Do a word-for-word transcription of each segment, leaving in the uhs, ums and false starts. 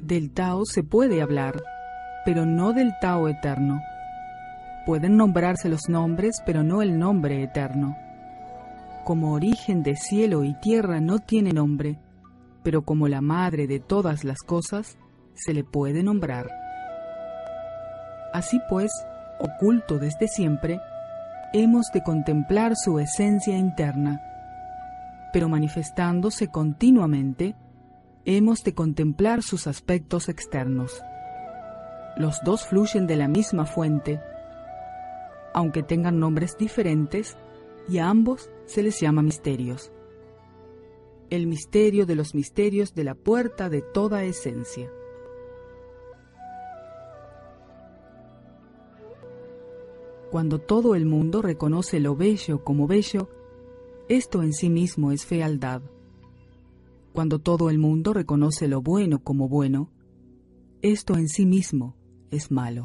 Del Tao se puede hablar, pero no del Tao eterno. Pueden nombrarse los nombres, pero no el nombre eterno. Como origen de cielo y tierra no tiene nombre, pero como la madre de todas las cosas, se le puede nombrar. Así pues, oculto desde siempre, hemos de contemplar su esencia interna, pero manifestándose continuamente, hemos de contemplar sus aspectos externos. Los dos fluyen de la misma fuente, aunque tengan nombres diferentes, y a ambos se les llama misterios. El misterio de los misterios de la puerta de toda esencia. Cuando todo el mundo reconoce lo bello como bello, esto en sí mismo es fealdad. Cuando todo el mundo reconoce lo bueno como bueno, esto en sí mismo es malo.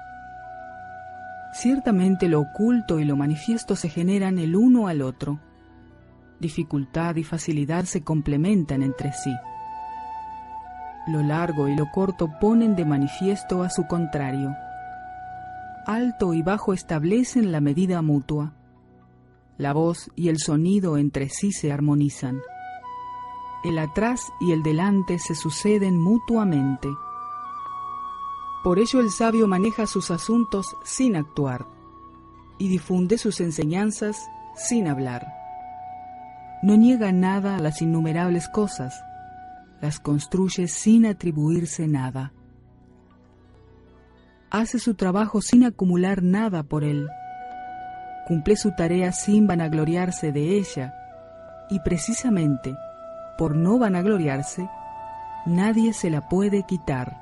Ciertamente lo oculto y lo manifiesto se generan el uno al otro. Dificultad y facilidad se complementan entre sí. Lo largo y lo corto ponen de manifiesto a su contrario. Alto y bajo establecen la medida mutua. La voz y el sonido entre sí se armonizan. El atrás y el delante se suceden mutuamente. Por ello el sabio maneja sus asuntos sin actuar y difunde sus enseñanzas sin hablar. No niega nada a las innumerables cosas, las construye sin atribuirse nada. Hace su trabajo sin acumular nada por él. Cumple su tarea sin vanagloriarse de ella, y precisamente por no vanagloriarse, nadie se la puede quitar.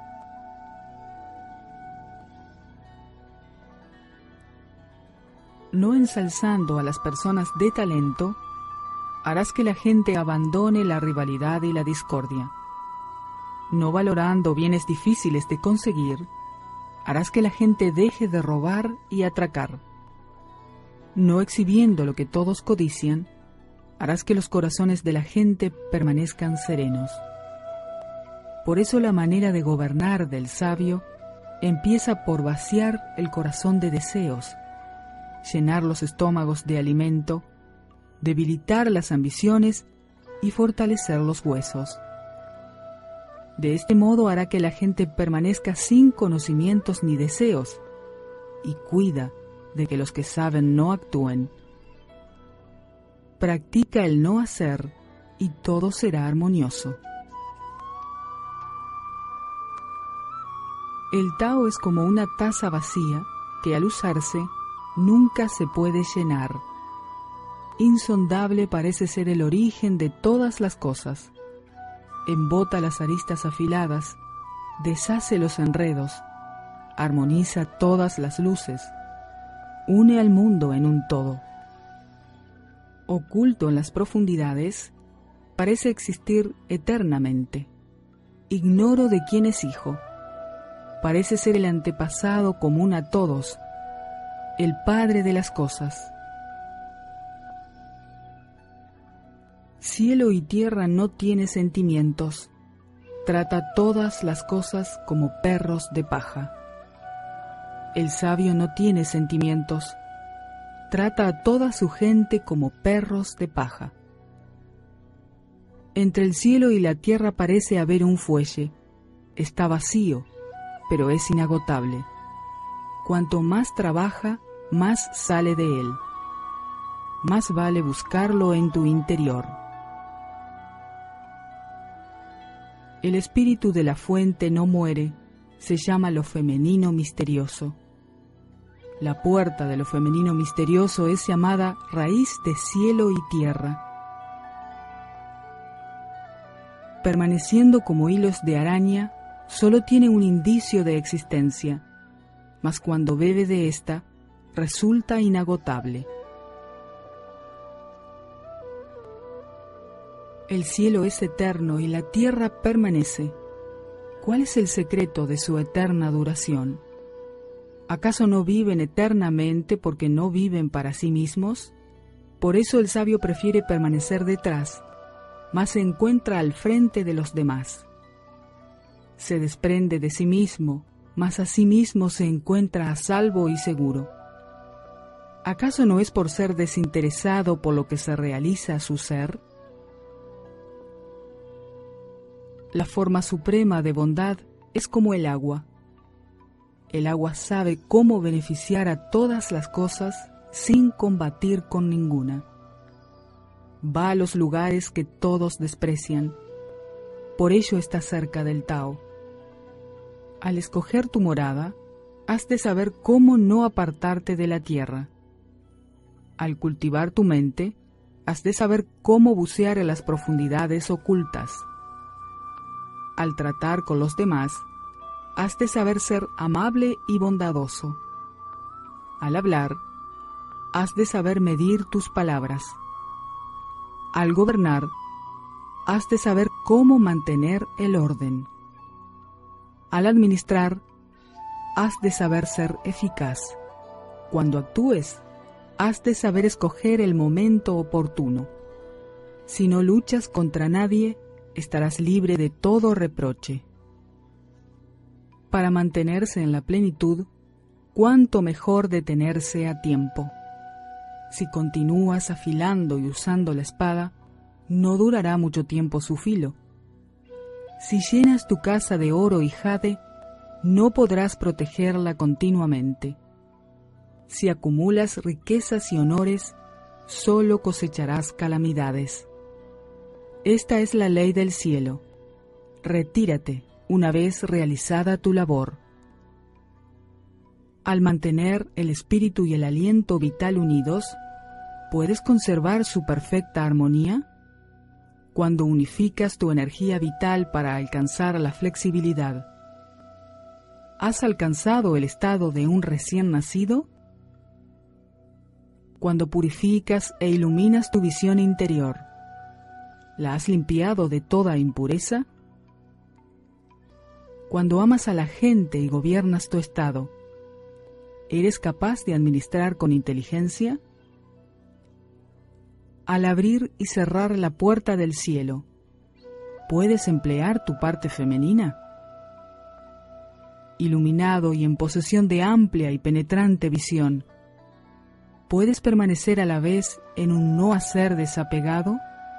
No ensalzando a las personas de talento, harás que la gente abandone la rivalidad y la discordia. No valorando bienes difíciles de conseguir, harás que la gente deje de robar y atracar. No exhibiendo lo que todos codician, harás que los corazones de la gente permanezcan serenos. Por eso la manera de gobernar del sabio empieza por vaciar el corazón de deseos, llenar los estómagos de alimento, debilitar las ambiciones y fortalecer los huesos. De este modo hará que la gente permanezca sin conocimientos ni deseos, y cuida de que los que saben no actúen. Practica el no hacer y todo será armonioso. El Tao es como una taza vacía que al usarse nunca se puede llenar. Insondable parece ser el origen de todas las cosas. Embota las aristas afiladas, deshace los enredos, armoniza todas las luces, une al mundo en un todo. Oculto en las profundidades, parece existir eternamente. Ignoro de quién es hijo. Parece ser el antepasado común a todos, el padre de las cosas. Cielo y tierra no tiene sentimientos. Trata todas las cosas como perros de paja. El sabio no tiene sentimientos. Trata a toda su gente como perros de paja. Entre el cielo y la tierra parece haber un fuelle. Está vacío, pero es inagotable. Cuanto más trabaja, más sale de él. Más vale buscarlo en tu interior. El espíritu de la fuente no muere, se llama lo femenino misterioso. La puerta de lo femenino misterioso es llamada raíz de cielo y tierra. Permaneciendo como hilos de araña, solo tiene un indicio de existencia, mas cuando bebe de ésta, resulta inagotable. El cielo es eterno y la tierra permanece. ¿Cuál es el secreto de su eterna duración? ¿Acaso no viven eternamente porque no viven para sí mismos? Por eso el sabio prefiere permanecer detrás, mas se encuentra al frente de los demás. Se desprende de sí mismo, mas a sí mismo se encuentra a salvo y seguro. ¿Acaso no es por ser desinteresado por lo que se realiza su ser? La forma suprema de bondad es como el agua. El agua sabe cómo beneficiar a todas las cosas sin combatir con ninguna. Va a los lugares que todos desprecian. Por ello está cerca del Tao. Al escoger tu morada, has de saber cómo no apartarte de la tierra. Al cultivar tu mente, has de saber cómo bucear en las profundidades ocultas. Al tratar con los demás, has de saber ser amable y bondadoso. Al hablar, has de saber medir tus palabras. Al gobernar, has de saber cómo mantener el orden. Al administrar, has de saber ser eficaz. Cuando actúes, has de saber escoger el momento oportuno. Si no luchas contra nadie, estarás libre de todo reproche. Para mantenerse en la plenitud, cuánto mejor detenerse a tiempo. Si continúas afilando y usando la espada, no durará mucho tiempo su filo. Si llenas tu casa de oro y jade, no podrás protegerla continuamente. Si acumulas riquezas y honores, solo cosecharás calamidades. Esta es la ley del cielo. Retírate una vez realizada tu labor. Al mantener el espíritu y el aliento vital unidos, ¿puedes conservar su perfecta armonía? Cuando unificas tu energía vital para alcanzar la flexibilidad, ¿has alcanzado el estado de un recién nacido? Cuando purificas e iluminas tu visión interior, ¿la has limpiado de toda impureza? Cuando amas a la gente y gobiernas tu estado, ¿eres capaz de administrar con inteligencia? Al abrir y cerrar la puerta del cielo, ¿puedes emplear tu parte femenina? Iluminado y en posesión de amplia y penetrante visión, ¿puedes permanecer a la vez en un no hacer desapegado?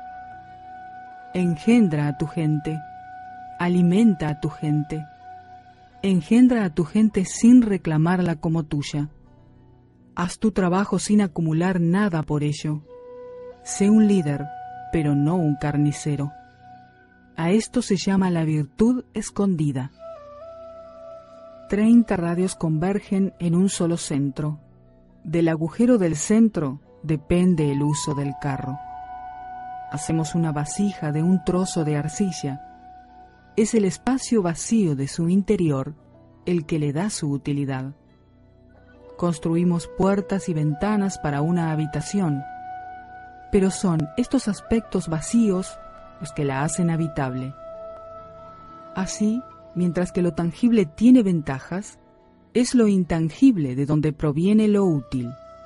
Engendra a tu gente, alimenta a tu gente, engendra a tu gente sin reclamarla como tuya. Haz tu trabajo sin acumular nada por ello. Sé un líder, pero no un carnicero. A esto se llama la virtud escondida. Treinta radios convergen en un solo centro. Del agujero del centro depende el uso del carro. Hacemos una vasija de un trozo de arcilla. Es el espacio vacío de su interior el que le da su utilidad. Construimos puertas y ventanas para una habitación, pero son estos aspectos vacíos los que la hacen habitable. Así, mientras que lo tangible tiene ventajas, es lo intangible de donde proviene lo útil.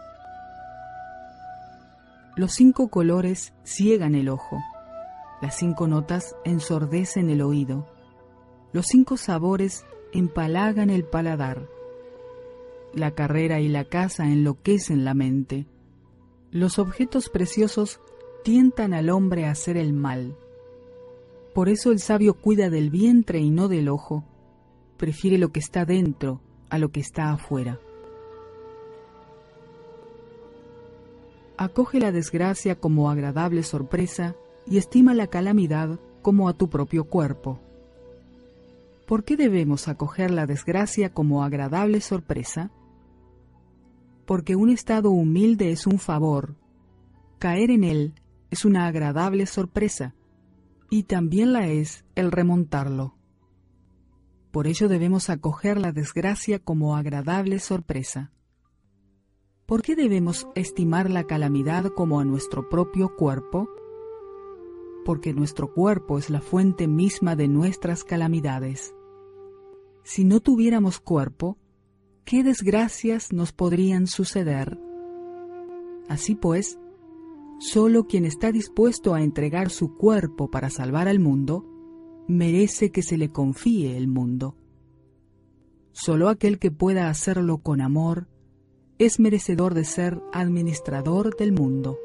Los cinco colores ciegan el ojo, las cinco notas ensordecen el oído, los cinco sabores empalagan el paladar, la carrera y la caza enloquecen la mente, los objetos preciosos tientan al hombre a hacer el mal. Por eso el sabio cuida del vientre y no del ojo, prefiere lo que está dentro a lo que está afuera. Acoge la desgracia como agradable sorpresa y estima la calamidad como a tu propio cuerpo. ¿Por qué debemos acoger la desgracia como agradable sorpresa? Porque un estado humilde es un favor, caer en él es una agradable sorpresa, y también la es el remontarlo. Por ello debemos acoger la desgracia como agradable sorpresa. ¿Por qué debemos estimar la calamidad como a nuestro propio cuerpo? Porque nuestro cuerpo es la fuente misma de nuestras calamidades. Si no tuviéramos cuerpo, ¿qué desgracias nos podrían suceder? Así pues, solo quien está dispuesto a entregar su cuerpo para salvar al mundo, merece que se le confíe el mundo. Solo aquel que pueda hacerlo con amor es merecedor de ser administrador del mundo.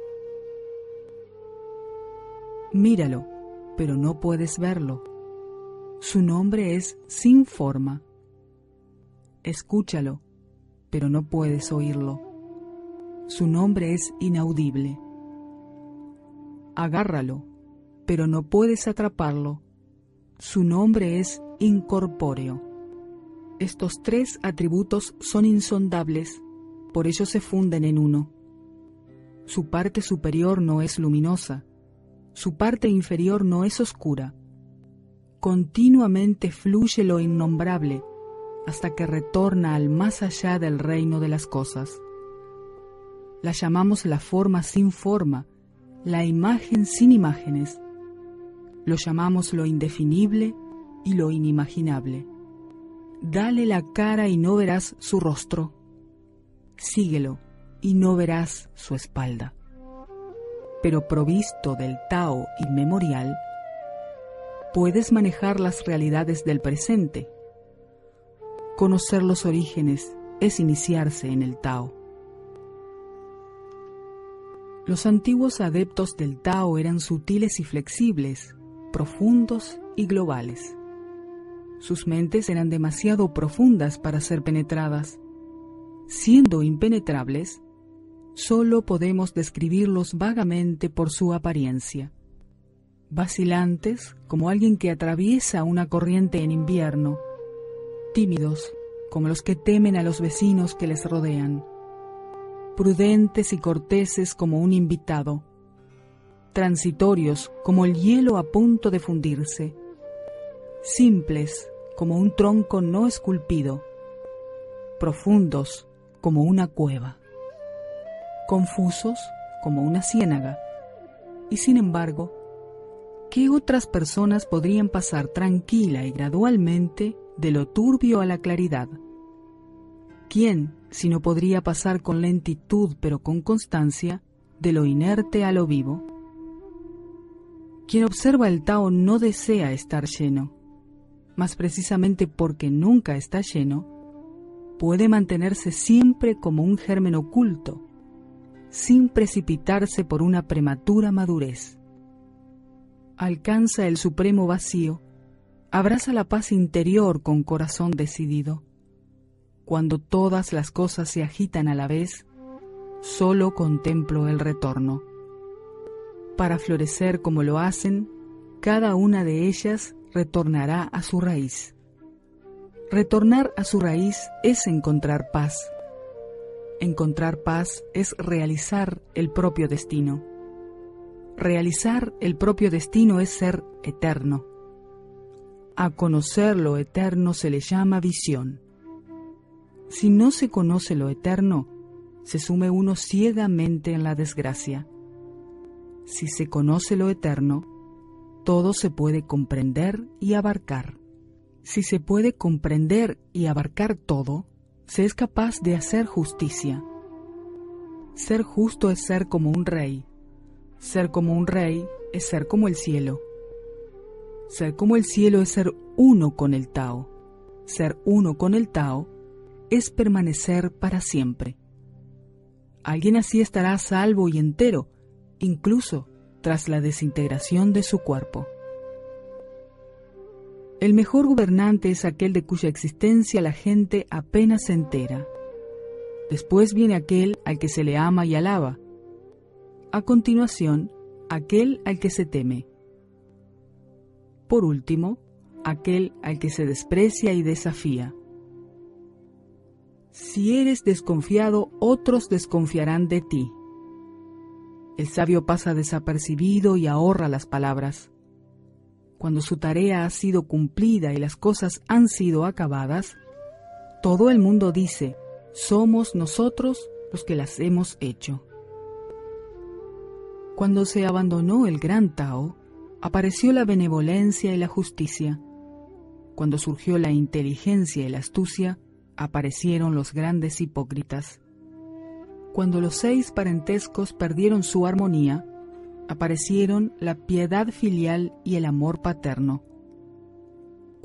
Míralo, pero no puedes verlo. Su nombre es sin forma. Escúchalo, pero no puedes oírlo. Su nombre es inaudible. Agárralo, pero no puedes atraparlo. Su nombre es incorpóreo. Estos tres atributos son insondables, por ello se funden en uno. Su parte superior no es luminosa, su parte inferior no es oscura. Continuamente fluye lo innombrable hasta que retorna al más allá del reino de las cosas. La llamamos la forma sin forma, la imagen sin imágenes. Lo llamamos lo indefinible y lo inimaginable. Dale la cara y no verás su rostro. Síguelo y no verás su espalda. Pero provisto del Tao inmemorial, puedes manejar las realidades del presente. Conocer los orígenes es iniciarse en el Tao. Los antiguos adeptos del Tao eran sutiles y flexibles, profundos y globales. Sus mentes eran demasiado profundas para ser penetradas. Siendo impenetrables, solo podemos describirlos vagamente por su apariencia. Vacilantes como alguien que atraviesa una corriente en invierno, tímidos como los que temen a los vecinos que les rodean, prudentes y corteses como un invitado, transitorios como el hielo a punto de fundirse, simples como un tronco no esculpido, profundos como una cueva, confusos como una ciénaga. Y sin embargo, ¿qué otras personas podrían pasar tranquila y gradualmente de lo turbio a la claridad? ¿Quién, si no podría pasar con lentitud pero con constancia, de lo inerte a lo vivo? Quien observa el Tao no desea estar lleno, mas precisamente porque nunca está lleno, puede mantenerse siempre como un germen oculto, sin precipitarse por una prematura madurez. Alcanza el supremo vacío, abraza la paz interior con corazón decidido. Cuando todas las cosas se agitan a la vez, solo contemplo el retorno. Para florecer como lo hacen, cada una de ellas retornará a su raíz. Retornar a su raíz es encontrar paz. Encontrar paz es realizar el propio destino. Realizar el propio destino es ser eterno. A conocer lo eterno se le llama visión. Si no se conoce lo eterno, se sume uno ciegamente en la desgracia. Si se conoce lo eterno, todo se puede comprender y abarcar. Si se puede comprender y abarcar todo, se es capaz de hacer justicia. Ser justo es ser como un rey. Ser como un rey es ser como el cielo. Ser como el cielo es ser uno con el Tao. Ser uno con el Tao es permanecer para siempre. Alguien así estará salvo y entero, incluso tras la desintegración de su cuerpo. El mejor gobernante es aquel de cuya existencia la gente apenas se entera. Después viene aquel al que se le ama y alaba. A continuación, aquel al que se teme. Por último, aquel al que se desprecia y desafía. Si eres desconfiado, otros desconfiarán de ti. El sabio pasa desapercibido y ahorra las palabras. Cuando su tarea ha sido cumplida y las cosas han sido acabadas, todo el mundo dice, somos nosotros los que las hemos hecho. Cuando se abandonó el gran Tao, apareció la benevolencia y la justicia. Cuando surgió la inteligencia y la astucia, aparecieron los grandes hipócritas. Cuando los seis parentescos perdieron su armonía, aparecieron la piedad filial y el amor paterno.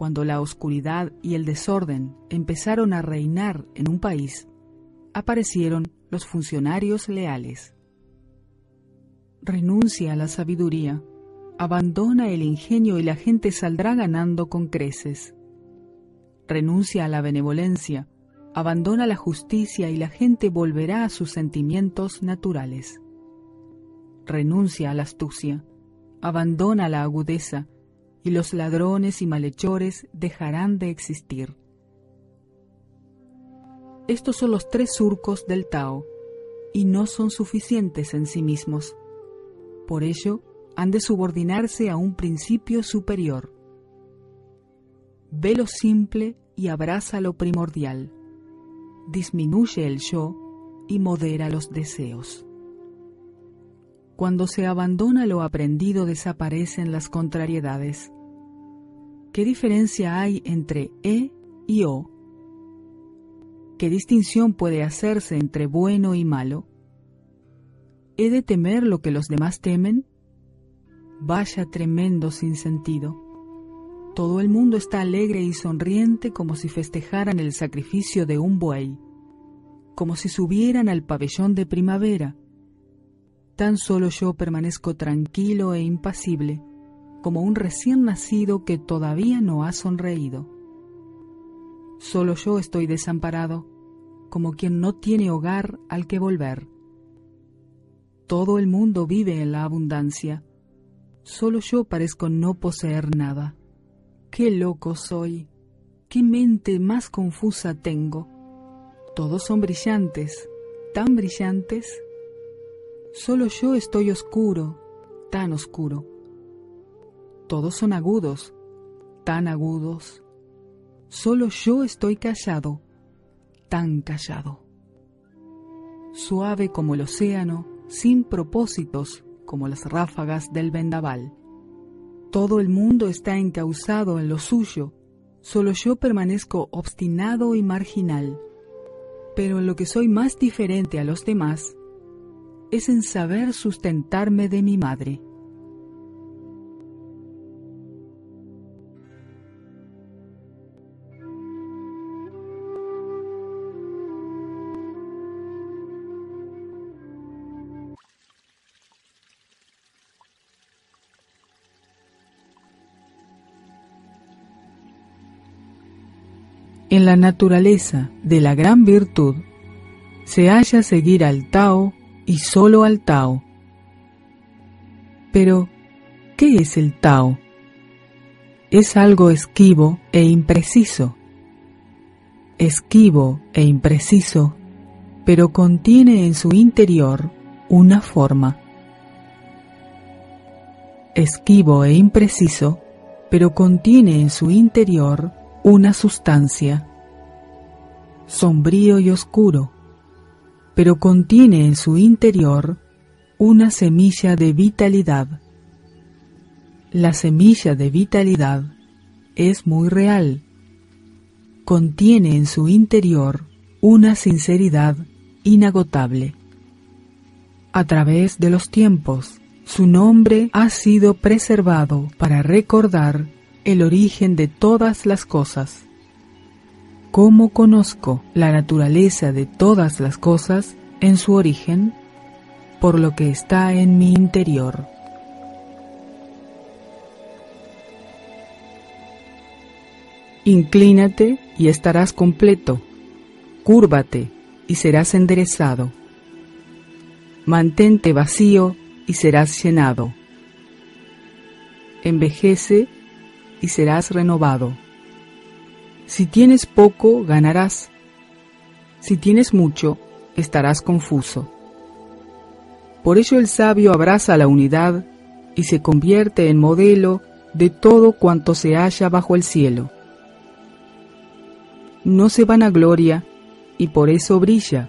cuando la oscuridad y el desorden empezaron a reinar en un país, aparecieron los funcionarios leales. Renuncia a la sabiduría, abandona el ingenio y la gente saldrá ganando con creces. Renuncia a la benevolencia, abandona la justicia y la gente volverá a sus sentimientos naturales. Renuncia a la astucia, abandona la agudeza, y los ladrones y malhechores dejarán de existir. Estos son los tres surcos del Tao, y no son suficientes en sí mismos. Por ello, han de subordinarse a un principio superior. Ve lo simple y abraza lo primordial. Disminuye el yo y modera los deseos. Cuando se abandona lo aprendido, desaparecen las contrariedades. ¿Qué diferencia hay entre E y O? ¿Qué distinción puede hacerse entre bueno y malo? ¿He de temer lo que los demás temen? Vaya tremendo sinsentido. Todo el mundo está alegre y sonriente como si festejaran el sacrificio de un buey, como si subieran al pabellón de primavera. Tan solo yo permanezco tranquilo e impasible, como un recién nacido que todavía no ha sonreído. Solo yo estoy desamparado, como quien no tiene hogar al que volver. Todo el mundo vive en la abundancia. Solo yo parezco no poseer nada. ¡Qué loco soy! ¡Qué mente más confusa tengo! Todos son brillantes, tan brillantes. Solo yo estoy oscuro, tan oscuro. Todos son agudos, tan agudos. Solo yo estoy callado, tan callado. Suave como el océano, sin propósitos como las ráfagas del vendaval. Todo el mundo está encauzado en lo suyo, solo yo permanezco obstinado y marginal. Pero en lo que soy más diferente a los demás es en saber sustentarme de mi madre. En la naturaleza de la gran virtud se halla seguir al Tao y solo al Tao. Pero, ¿qué es el Tao? Es algo esquivo e impreciso. Esquivo e impreciso, pero contiene en su interior una forma. Esquivo e impreciso, pero contiene en su interior una sustancia. Sombrío y oscuro, pero contiene en su interior una semilla de vitalidad. La semilla de vitalidad es muy real. Contiene en su interior una sinceridad inagotable. A través de los tiempos, su nombre ha sido preservado para recordar el origen de todas las cosas. ¿Cómo conozco la naturaleza de todas las cosas en su origen? Por lo que está en mi interior. Inclínate y estarás completo. Cúrvate y serás enderezado. Mantente vacío y serás llenado. Envejece y serás renovado. Si tienes poco, ganarás. Si tienes mucho, estarás confuso. Por ello el sabio abraza la unidad y se convierte en modelo de todo cuanto se halla bajo el cielo. No se vanagloria y por eso brilla.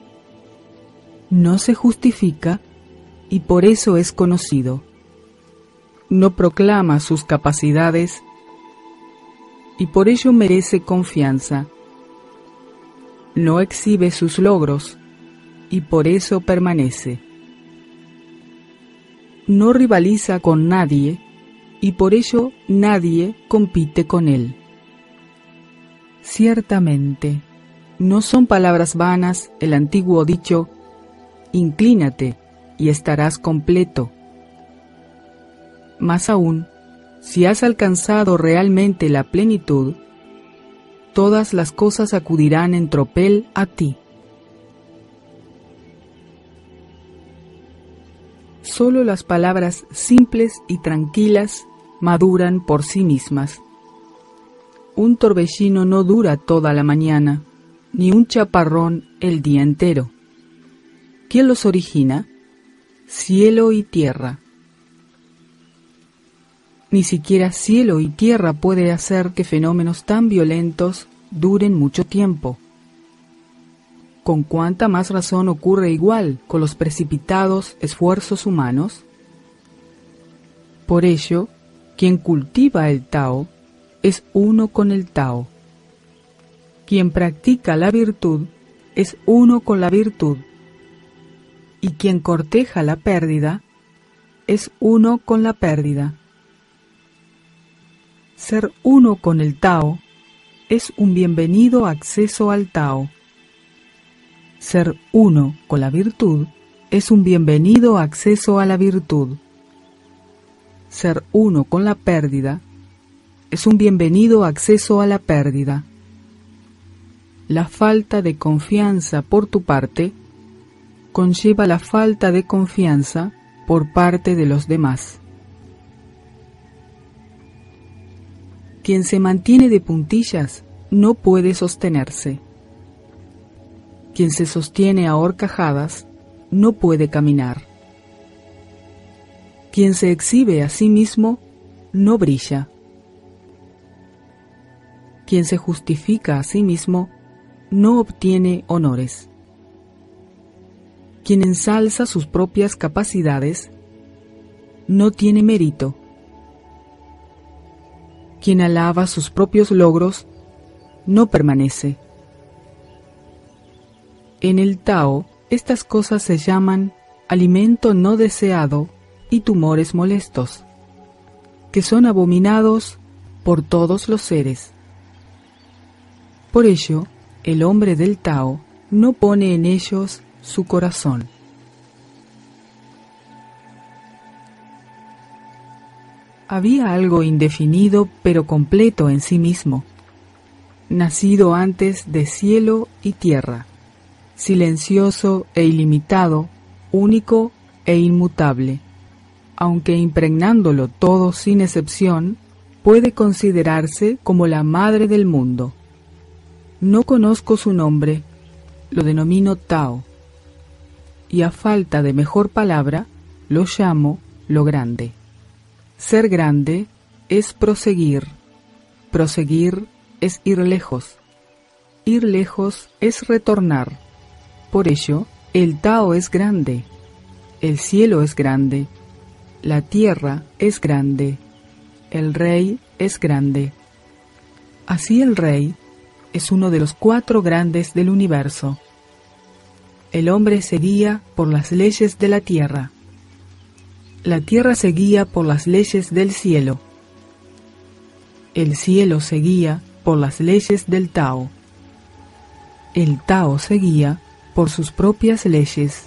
No se justifica y por eso es conocido. No proclama sus capacidades y por ello merece confianza. No exhibe sus logros y por eso permanece. No rivaliza con nadie y por ello nadie compite con él. Ciertamente, no son palabras vanas el antiguo dicho, inclínate y estarás completo. Más aún, si has alcanzado realmente la plenitud, todas las cosas acudirán en tropel a ti. Solo las palabras simples y tranquilas maduran por sí mismas. Un torbellino no dura toda la mañana, ni un chaparrón el día entero. ¿Quién los origina? Cielo y tierra. Ni siquiera cielo y tierra puede hacer que fenómenos tan violentos duren mucho tiempo. ¿Con cuánta más razón ocurre igual con los precipitados esfuerzos humanos? Por ello, quien cultiva el Tao es uno con el Tao. Quien practica la virtud es uno con la virtud. Y quien corteja la pérdida es uno con la pérdida. Ser uno con el Tao es un bienvenido acceso al Tao. Ser uno con la virtud es un bienvenido acceso a la virtud. Ser uno con la pérdida es un bienvenido acceso a la pérdida. La falta de confianza por tu parte conlleva la falta de confianza por parte de los demás. Quien se mantiene de puntillas no puede sostenerse. Quien se sostiene a horcajadas no puede caminar. Quien se exhibe a sí mismo no brilla. Quien se justifica a sí mismo no obtiene honores. Quien ensalza sus propias capacidades no tiene mérito. Quien alaba sus propios logros no permanece. En el Tao, estas cosas se llaman alimento no deseado y tumores molestos, que son abominados por todos los seres. Por ello, el hombre del Tao no pone en ellos su corazón. Había algo indefinido pero completo en sí mismo, nacido antes de cielo y tierra, silencioso e ilimitado, único e inmutable, aunque impregnándolo todo sin excepción, puede considerarse como la madre del mundo. No conozco su nombre, lo denomino Tao, y a falta de mejor palabra, lo llamo lo grande. Ser grande es proseguir, proseguir es ir lejos, ir lejos es retornar. Por ello, el Tao es grande, el cielo es grande, la tierra es grande, el rey es grande. Así el rey es uno de los cuatro grandes del universo. El hombre se guía por las leyes de la tierra. La tierra se guía por las leyes del cielo. El cielo se guía por las leyes del Tao. El Tao se guía por sus propias leyes.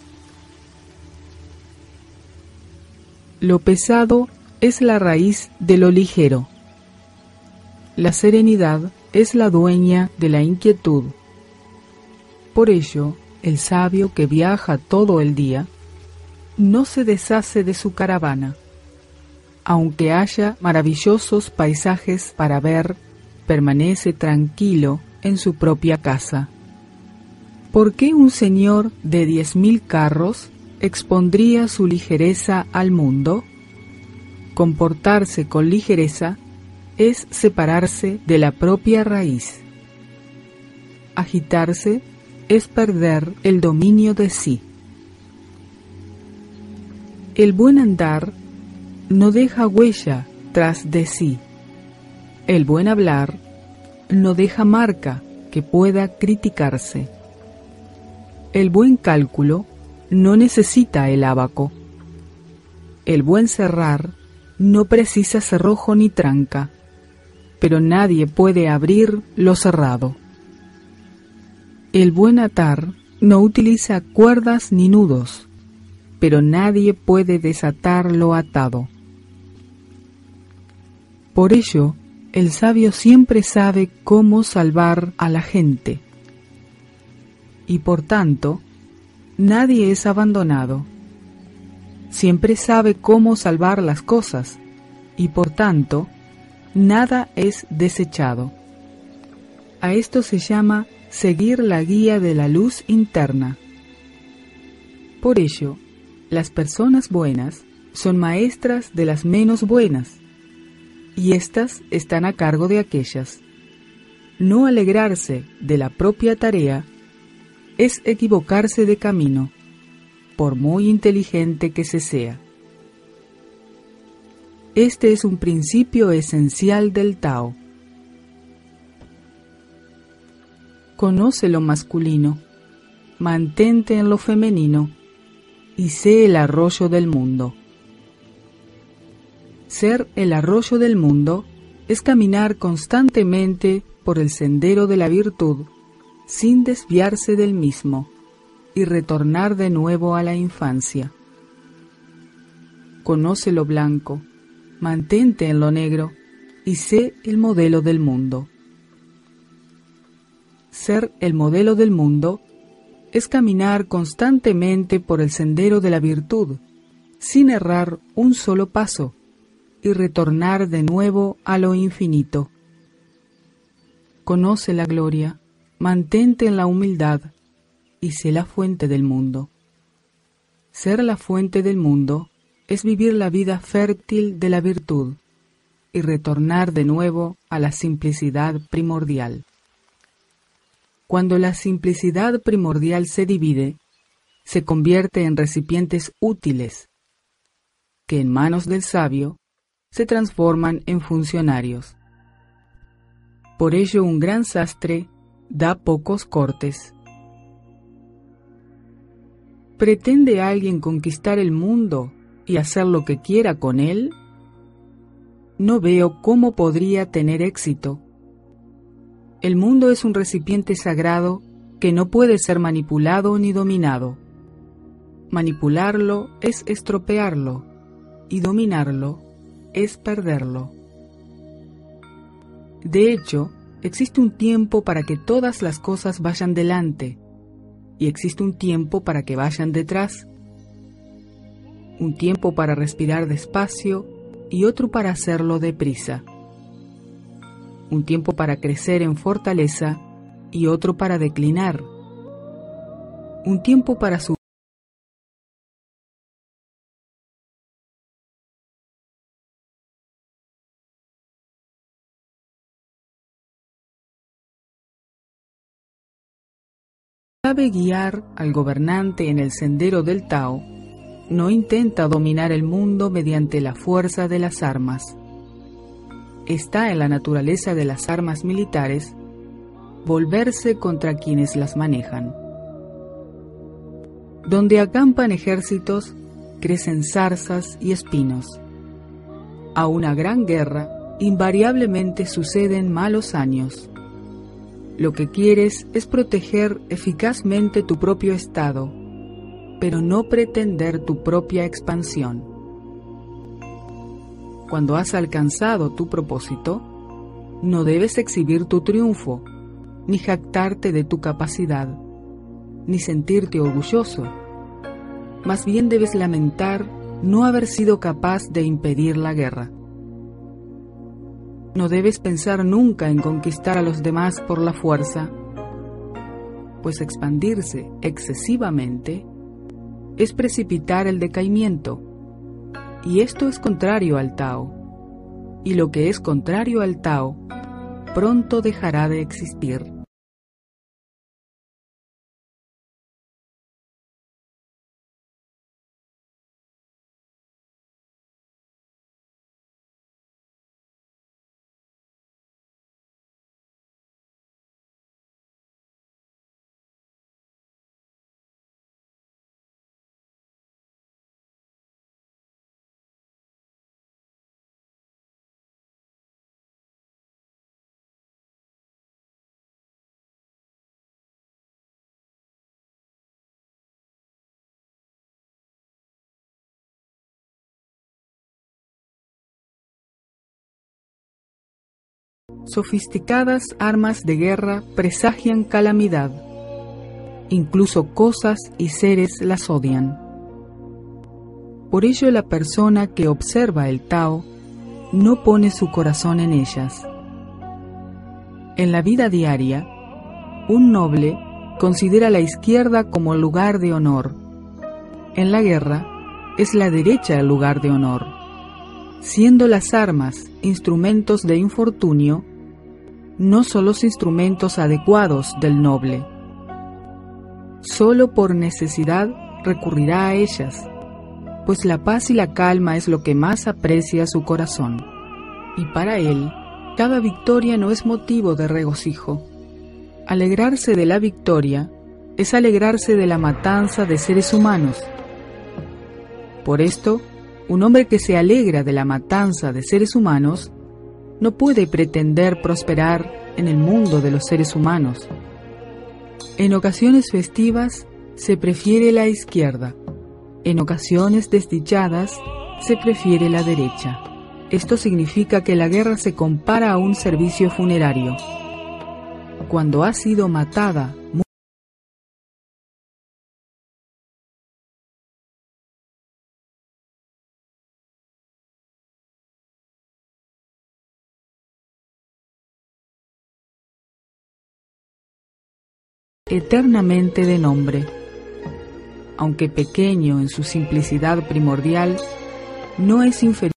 Lo pesado es la raíz de lo ligero. La serenidad es la dueña de la inquietud. Por ello, el sabio que viaja todo el día no se deshace de su caravana. Aunque haya maravillosos paisajes para ver, permanece tranquilo en su propia casa. ¿Por qué un señor de diez mil carros expondría su ligereza al mundo? Comportarse con ligereza es separarse de la propia raíz. Agitarse es perder el dominio de sí. El buen andar no deja huella tras de sí. El buen hablar no deja marca que pueda criticarse. El buen cálculo no necesita el ábaco. El buen cerrar no precisa cerrojo ni tranca. pero nadie puede abrir lo cerrado. El buen atar no utiliza cuerdas ni nudos, pero nadie puede desatar lo atado. Por ello, el sabio siempre sabe cómo salvar a la gente, y por tanto, nadie es abandonado. Siempre sabe cómo salvar las cosas, y por tanto, nada es desechado. A esto se llama seguir la guía de la luz interna. Por ello, las personas buenas son maestras de las menos buenas, y éstas están a cargo de aquellas. No alegrarse de la propia tarea es equivocarse de camino, por muy inteligente que se sea. Este es un principio esencial del Tao. Conoce lo masculino, mantente en lo femenino, y sé el arroyo del mundo. Ser el arroyo del mundo es caminar constantemente por el sendero de la virtud, sin desviarse del mismo, y retornar de nuevo a la infancia. Conoce lo blanco, mantente en lo negro, y sé el modelo del mundo. Ser el modelo del mundo es caminar constantemente por el sendero de la virtud, sin errar un solo paso, y retornar de nuevo a lo infinito. Conoce la gloria, mantente en la humildad, y sé la fuente del mundo. Ser la fuente del mundo es vivir la vida fértil de la virtud, y retornar de nuevo a la simplicidad primordial. Cuando la simplicidad primordial se divide, se convierte en recipientes útiles, que en manos del sabio se transforman en funcionarios. Por ello un gran sastre da pocos cortes. ¿Pretende alguien conquistar el mundo y hacer lo que quiera con él? No veo cómo podría tener éxito. El mundo es un recipiente sagrado que no puede ser manipulado ni dominado. Manipularlo es estropearlo, y dominarlo es perderlo. De hecho, existe un tiempo para que todas las cosas vayan delante, y existe un tiempo para que vayan detrás. Un tiempo para respirar despacio y otro para hacerlo deprisa. Un tiempo para crecer en fortaleza y otro para declinar. Un tiempo para subir. Sabe guiar al gobernante en el sendero del Tao, no intenta dominar el mundo mediante la fuerza de las armas. Está en la naturaleza de las armas militares volverse contra quienes las manejan. Donde acampan ejércitos, crecen zarzas y espinos. A una gran guerra invariablemente suceden malos años. Lo que quieres es proteger eficazmente tu propio estado, pero no pretender tu propia expansión. Cuando has alcanzado tu propósito, no debes exhibir tu triunfo, ni jactarte de tu capacidad, ni sentirte orgulloso. Más bien debes lamentar no haber sido capaz de impedir la guerra. No debes pensar nunca en conquistar a los demás por la fuerza, pues expandirse excesivamente es precipitar el decaimiento, y esto es contrario al Tao, y lo que es contrario al Tao pronto dejará de existir. Sofisticadas armas de guerra presagian calamidad. Incluso cosas y seres las odian. Por ello la persona que observa el Tao no pone su corazón en ellas. En la vida diaria, un noble considera la izquierda como lugar de honor. En la guerra, es la derecha el lugar de honor. Siendo las armas instrumentos de infortunio, no son los instrumentos adecuados del noble. Solo por necesidad recurrirá a ellas, pues la paz y la calma es lo que más aprecia su corazón. Y para él, cada victoria no es motivo de regocijo. Alegrarse de la victoria es alegrarse de la matanza de seres humanos. Por esto, un hombre que se alegra de la matanza de seres humanos no puede pretender prosperar en el mundo de los seres humanos. En ocasiones festivas se prefiere la izquierda, en ocasiones desdichadas se prefiere la derecha. Esto significa que la guerra se compara a un servicio funerario. Cuando ha sido matada eternamente de nombre. Aunque pequeño en su simplicidad primordial, no es inferior.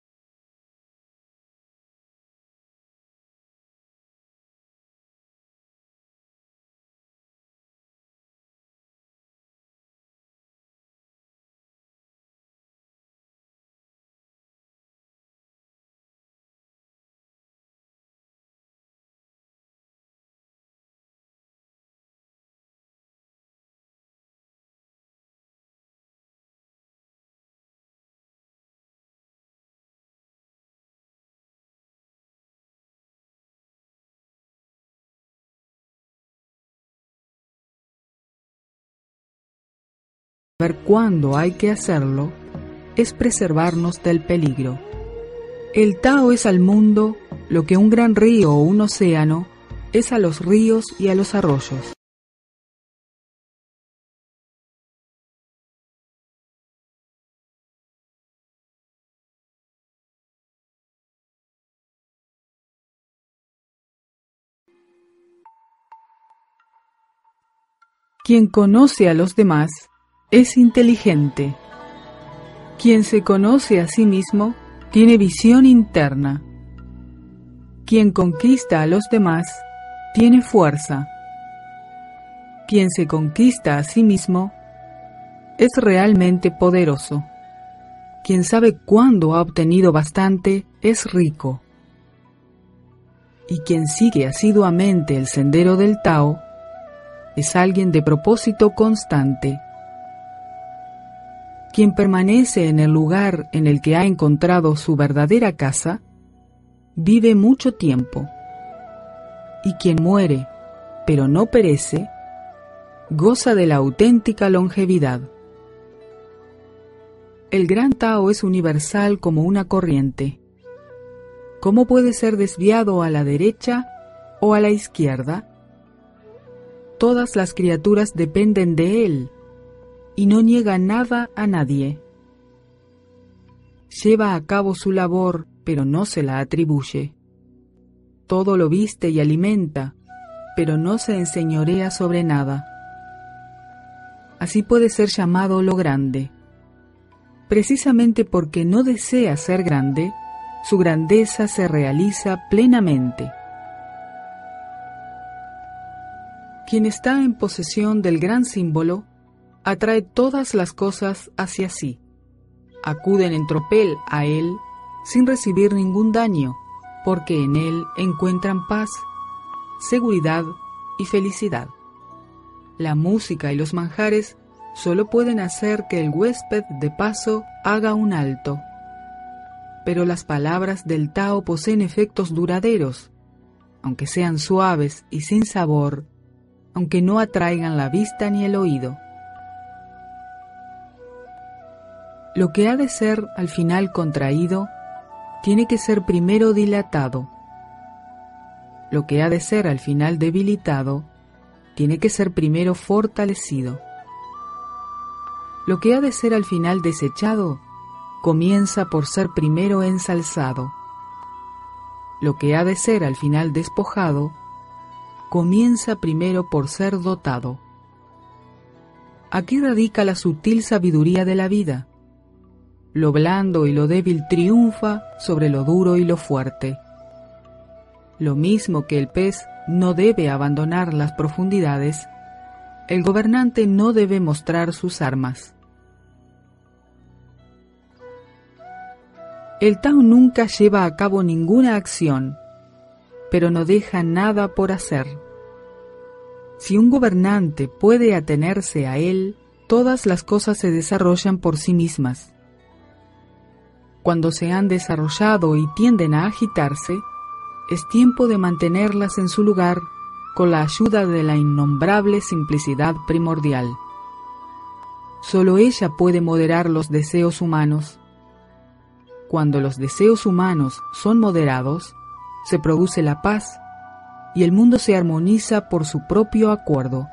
Ver cuándo hay que hacerlo es preservarnos del peligro. El Tao es al mundo lo que un gran río o un océano es a los ríos y a los arroyos. Quien conoce a los demás es inteligente. Quien se conoce a sí mismo tiene visión interna. Quien conquista a los demás tiene fuerza. Quien se conquista a sí mismo es realmente poderoso. Quien sabe cuándo ha obtenido bastante es rico. Y quien sigue asiduamente el sendero del Tao es alguien de propósito constante. Quien permanece en el lugar en el que ha encontrado su verdadera casa, vive mucho tiempo. Y quien muere, pero no perece, goza de la auténtica longevidad. El gran Tao es universal como una corriente. ¿Cómo puede ser desviado a la derecha o a la izquierda? Todas las criaturas dependen de él y no niega nada a nadie. Lleva a cabo su labor, pero no se la atribuye. Todo lo viste y alimenta, pero no se enseñorea sobre nada. Así puede ser llamado lo grande. Precisamente porque no desea ser grande, su grandeza se realiza plenamente. Quien está en posesión del gran símbolo, atrae todas las cosas hacia sí. Acuden en tropel a él sin recibir ningún daño, porque en él encuentran paz, seguridad y felicidad. La música y los manjares solo pueden hacer que el huésped de paso haga un alto. Pero las palabras del Tao poseen efectos duraderos, aunque sean suaves y sin sabor, aunque no atraigan la vista ni el oído. Lo que ha de ser al final contraído, tiene que ser primero dilatado. Lo que ha de ser al final debilitado, tiene que ser primero fortalecido. Lo que ha de ser al final desechado, comienza por ser primero ensalzado. Lo que ha de ser al final despojado, comienza primero por ser dotado. Aquí radica la sutil sabiduría de la vida. Lo blando y lo débil triunfa sobre lo duro y lo fuerte. Lo mismo que el pez no debe abandonar las profundidades, el gobernante no debe mostrar sus armas. El Tao nunca lleva a cabo ninguna acción, pero no deja nada por hacer. Si un gobernante puede atenerse a él, todas las cosas se desarrollan por sí mismas. Cuando se han desarrollado y tienden a agitarse, es tiempo de mantenerlas en su lugar con la ayuda de la innombrable simplicidad primordial. Solo ella puede moderar los deseos humanos. Cuando los deseos humanos son moderados, se produce la paz y el mundo se armoniza por su propio acuerdo.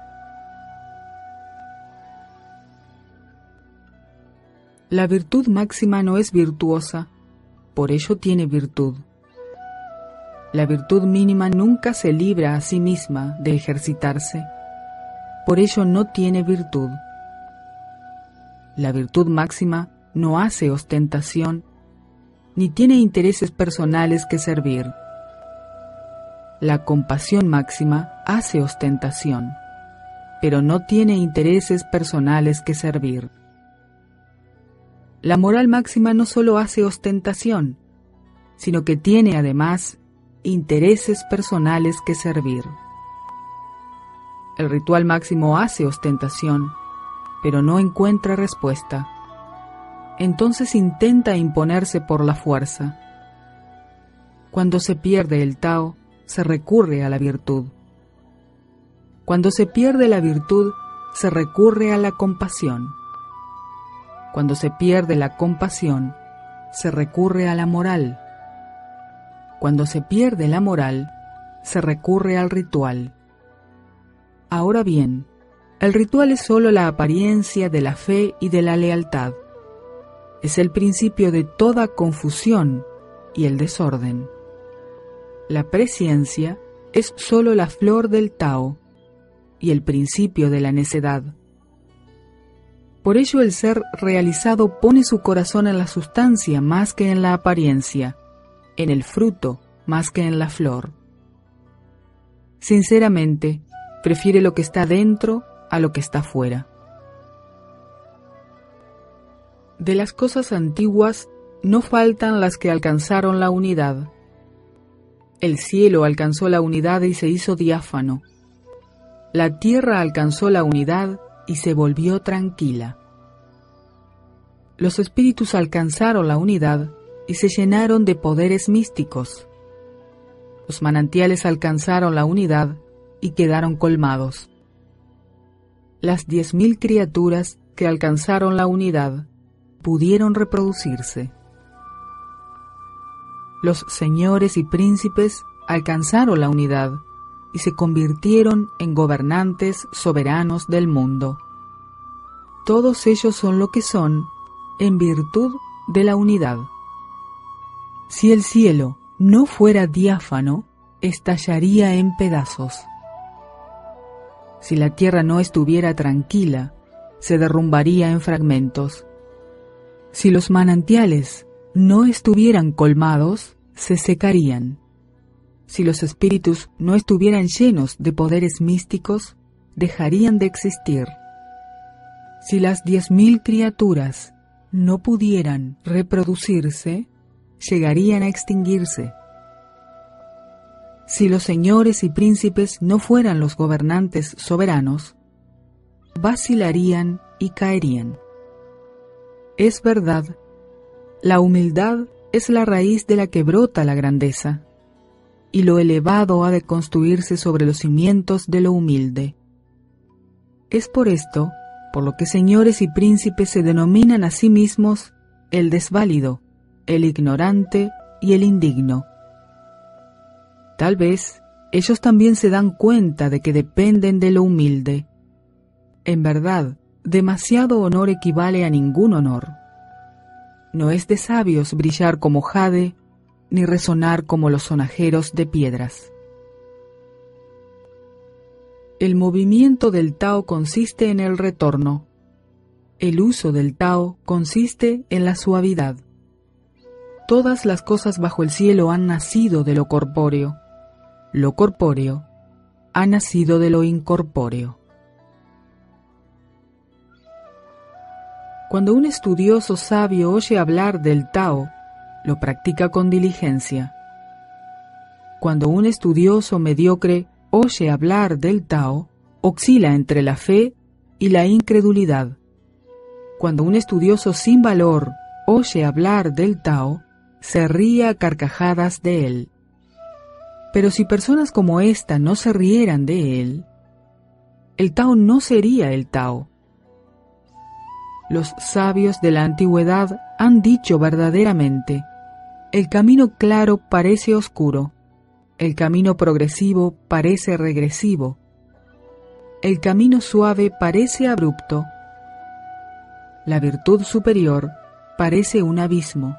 La virtud máxima no es virtuosa, por ello tiene virtud. La virtud mínima nunca se libra a sí misma de ejercitarse, por ello no tiene virtud. La virtud máxima no hace ostentación, ni tiene intereses personales que servir. La compasión máxima hace ostentación, pero no tiene intereses personales que servir. La moral máxima no solo hace ostentación, sino que tiene además intereses personales que servir. El ritual máximo hace ostentación, pero no encuentra respuesta. Entonces intenta imponerse por la fuerza. Cuando se pierde el Tao, se recurre a la virtud. Cuando se pierde la virtud, se recurre a la compasión. Cuando se pierde la compasión, se recurre a la moral. Cuando se pierde la moral, se recurre al ritual. Ahora bien, el ritual es sólo la apariencia de la fe y de la lealtad. Es el principio de toda confusión y el desorden. La presciencia es sólo la flor del Tao y el principio de la necedad. Por ello el ser realizado pone su corazón en la sustancia más que en la apariencia, en el fruto más que en la flor. Sinceramente, prefiere lo que está dentro a lo que está fuera. De las cosas antiguas no faltan las que alcanzaron la unidad. El cielo alcanzó la unidad y se hizo diáfano. La tierra alcanzó la unidad y se volvió tranquila. Los espíritus alcanzaron la unidad y se llenaron de poderes místicos. Los manantiales alcanzaron la unidad y quedaron colmados. Las diez mil criaturas que alcanzaron la unidad pudieron reproducirse. Los señores y príncipes alcanzaron la unidad y se convirtieron en gobernantes soberanos del mundo. Todos ellos son lo que son en virtud de la unidad. Si el cielo no fuera diáfano, estallaría en pedazos. Si la tierra no estuviera tranquila, se derrumbaría en fragmentos. Si los manantiales no estuvieran colmados, se secarían. Si los espíritus no estuvieran llenos de poderes místicos, dejarían de existir. Si las diez mil criaturas no pudieran reproducirse, llegarían a extinguirse. Si los señores y príncipes no fueran los gobernantes soberanos, vacilarían y caerían. Es verdad, la humildad es la raíz de la que brota la grandeza, y lo elevado ha de construirse sobre los cimientos de lo humilde. Es por esto, por lo que señores y príncipes se denominan a sí mismos el desválido, el ignorante y el indigno. Tal vez ellos también se dan cuenta de que dependen de lo humilde. En verdad, demasiado honor equivale a ningún honor. No es de sabios brillar como jade, ni resonar como los sonajeros de piedras. El movimiento del Tao consiste en el retorno. El uso del Tao consiste en la suavidad. Todas las cosas bajo el cielo han nacido de lo corpóreo. Lo corpóreo ha nacido de lo incorpóreo. Cuando un estudioso sabio oye hablar del Tao, lo practica con diligencia. Cuando un estudioso mediocre oye hablar del Tao, oscila entre la fe y la incredulidad. Cuando un estudioso sin valor oye hablar del Tao, se ríe a carcajadas de él. Pero si personas como esta no se rieran de él, el Tao no sería el Tao. Los sabios de la antigüedad han dicho verdaderamente: el camino claro parece oscuro, el camino progresivo parece regresivo, el camino suave parece abrupto, la virtud superior parece un abismo,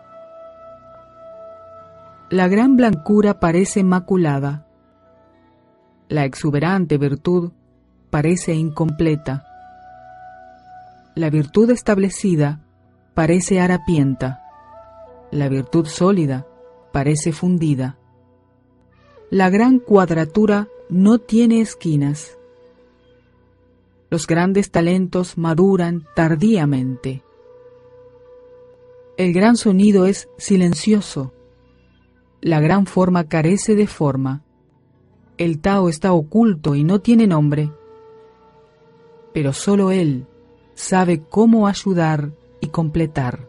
la gran blancura parece maculada, la exuberante virtud parece incompleta, la virtud establecida parece harapienta, la virtud sólida parece fundida. La gran cuadratura no tiene esquinas. Los grandes talentos maduran tardíamente. El gran sonido es silencioso. La gran forma carece de forma. El Tao está oculto y no tiene nombre. Pero solo él sabe cómo ayudar y completar.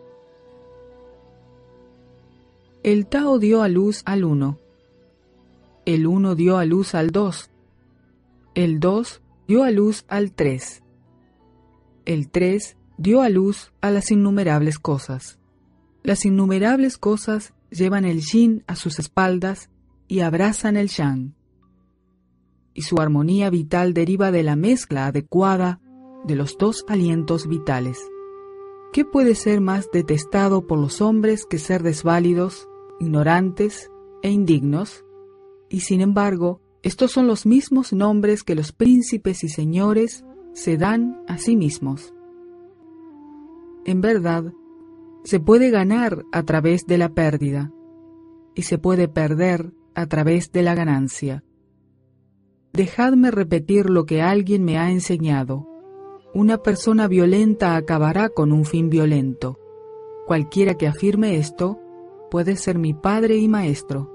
El Tao dio a luz al uno. El uno dio a luz al dos. El dos dio a luz al tres. El tres dio a luz a las innumerables cosas. Las innumerables cosas llevan el yin a sus espaldas y abrazan el yang. Y su armonía vital deriva de la mezcla adecuada de los dos alientos vitales. ¿Qué puede ser más detestado por los hombres que ser desválidos, ignorantes e indignos? Y sin embargo, estos son los mismos nombres que los príncipes y señores se dan a sí mismos. En verdad, se puede ganar a través de la pérdida, y se puede perder a través de la ganancia. Dejadme repetir lo que alguien me ha enseñado. Una persona violenta acabará con un fin violento. Cualquiera que afirme esto puede ser mi padre y maestro.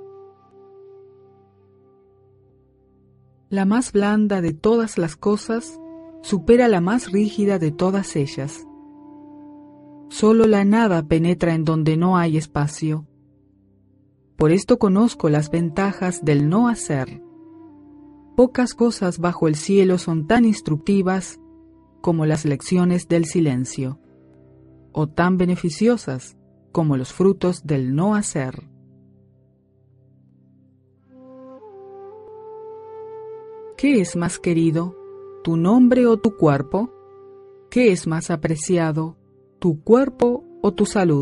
La más blanda de todas las cosas supera la más rígida de todas ellas. Solo la nada penetra en donde no hay espacio. Por esto conozco las ventajas del no hacer. Pocas cosas bajo el cielo son tan instructivas como las lecciones del silencio, o tan beneficiosas como los frutos del no hacer. ¿Qué es más querido, tu nombre o tu cuerpo? ¿Qué es más apreciado, tu cuerpo o tu salud?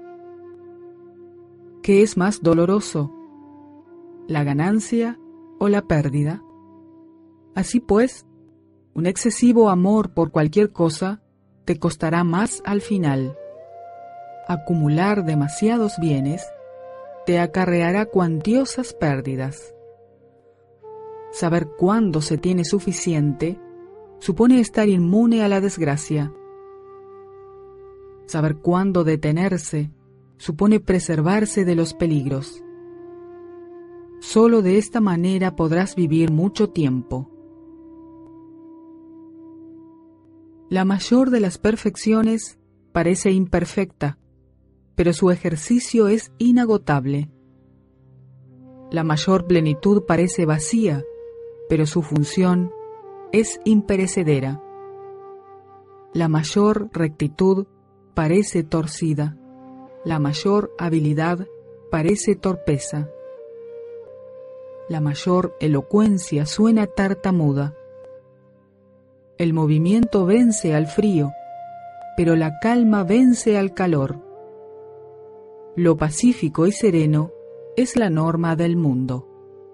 ¿Qué es más doloroso, la ganancia o la pérdida? Así pues, un excesivo amor por cualquier cosa te costará más al final. Acumular demasiados bienes te acarreará cuantiosas pérdidas. Saber cuándo se tiene suficiente supone estar inmune a la desgracia. Saber cuándo detenerse supone preservarse de los peligros. Solo de esta manera podrás vivir mucho tiempo. La mayor de las perfecciones parece imperfecta, pero su ejercicio es inagotable. La mayor plenitud parece vacía, pero su función es imperecedera. La mayor rectitud parece torcida, la mayor habilidad parece torpeza. la mayor elocuencia suena tartamuda. El movimiento vence al frío, pero la calma vence al calor. Lo pacífico y sereno es la norma del mundo.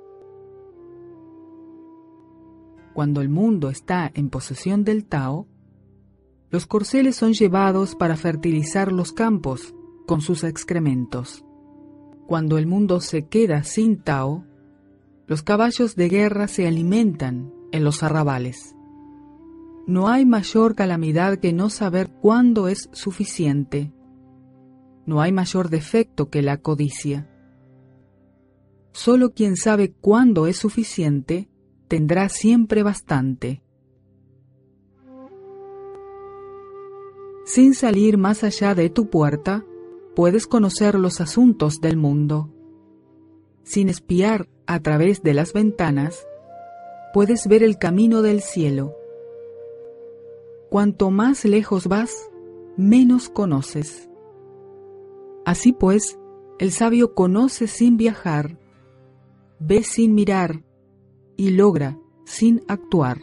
Cuando el mundo está en posesión del Tao, los corceles son llevados para fertilizar los campos con sus excrementos. Cuando el mundo se queda sin Tao, los caballos de guerra se alimentan en los arrabales. No hay mayor calamidad que no saber cuándo es suficiente. No hay mayor defecto que la codicia. Solo quien sabe cuándo es suficiente tendrá siempre bastante. Sin salir más allá de tu puerta, puedes conocer los asuntos del mundo. Sin espiar a través de las ventanas, puedes ver el camino del cielo. Cuanto más lejos vas, menos conoces. Así pues, el sabio conoce sin viajar, ve sin mirar y logra sin actuar.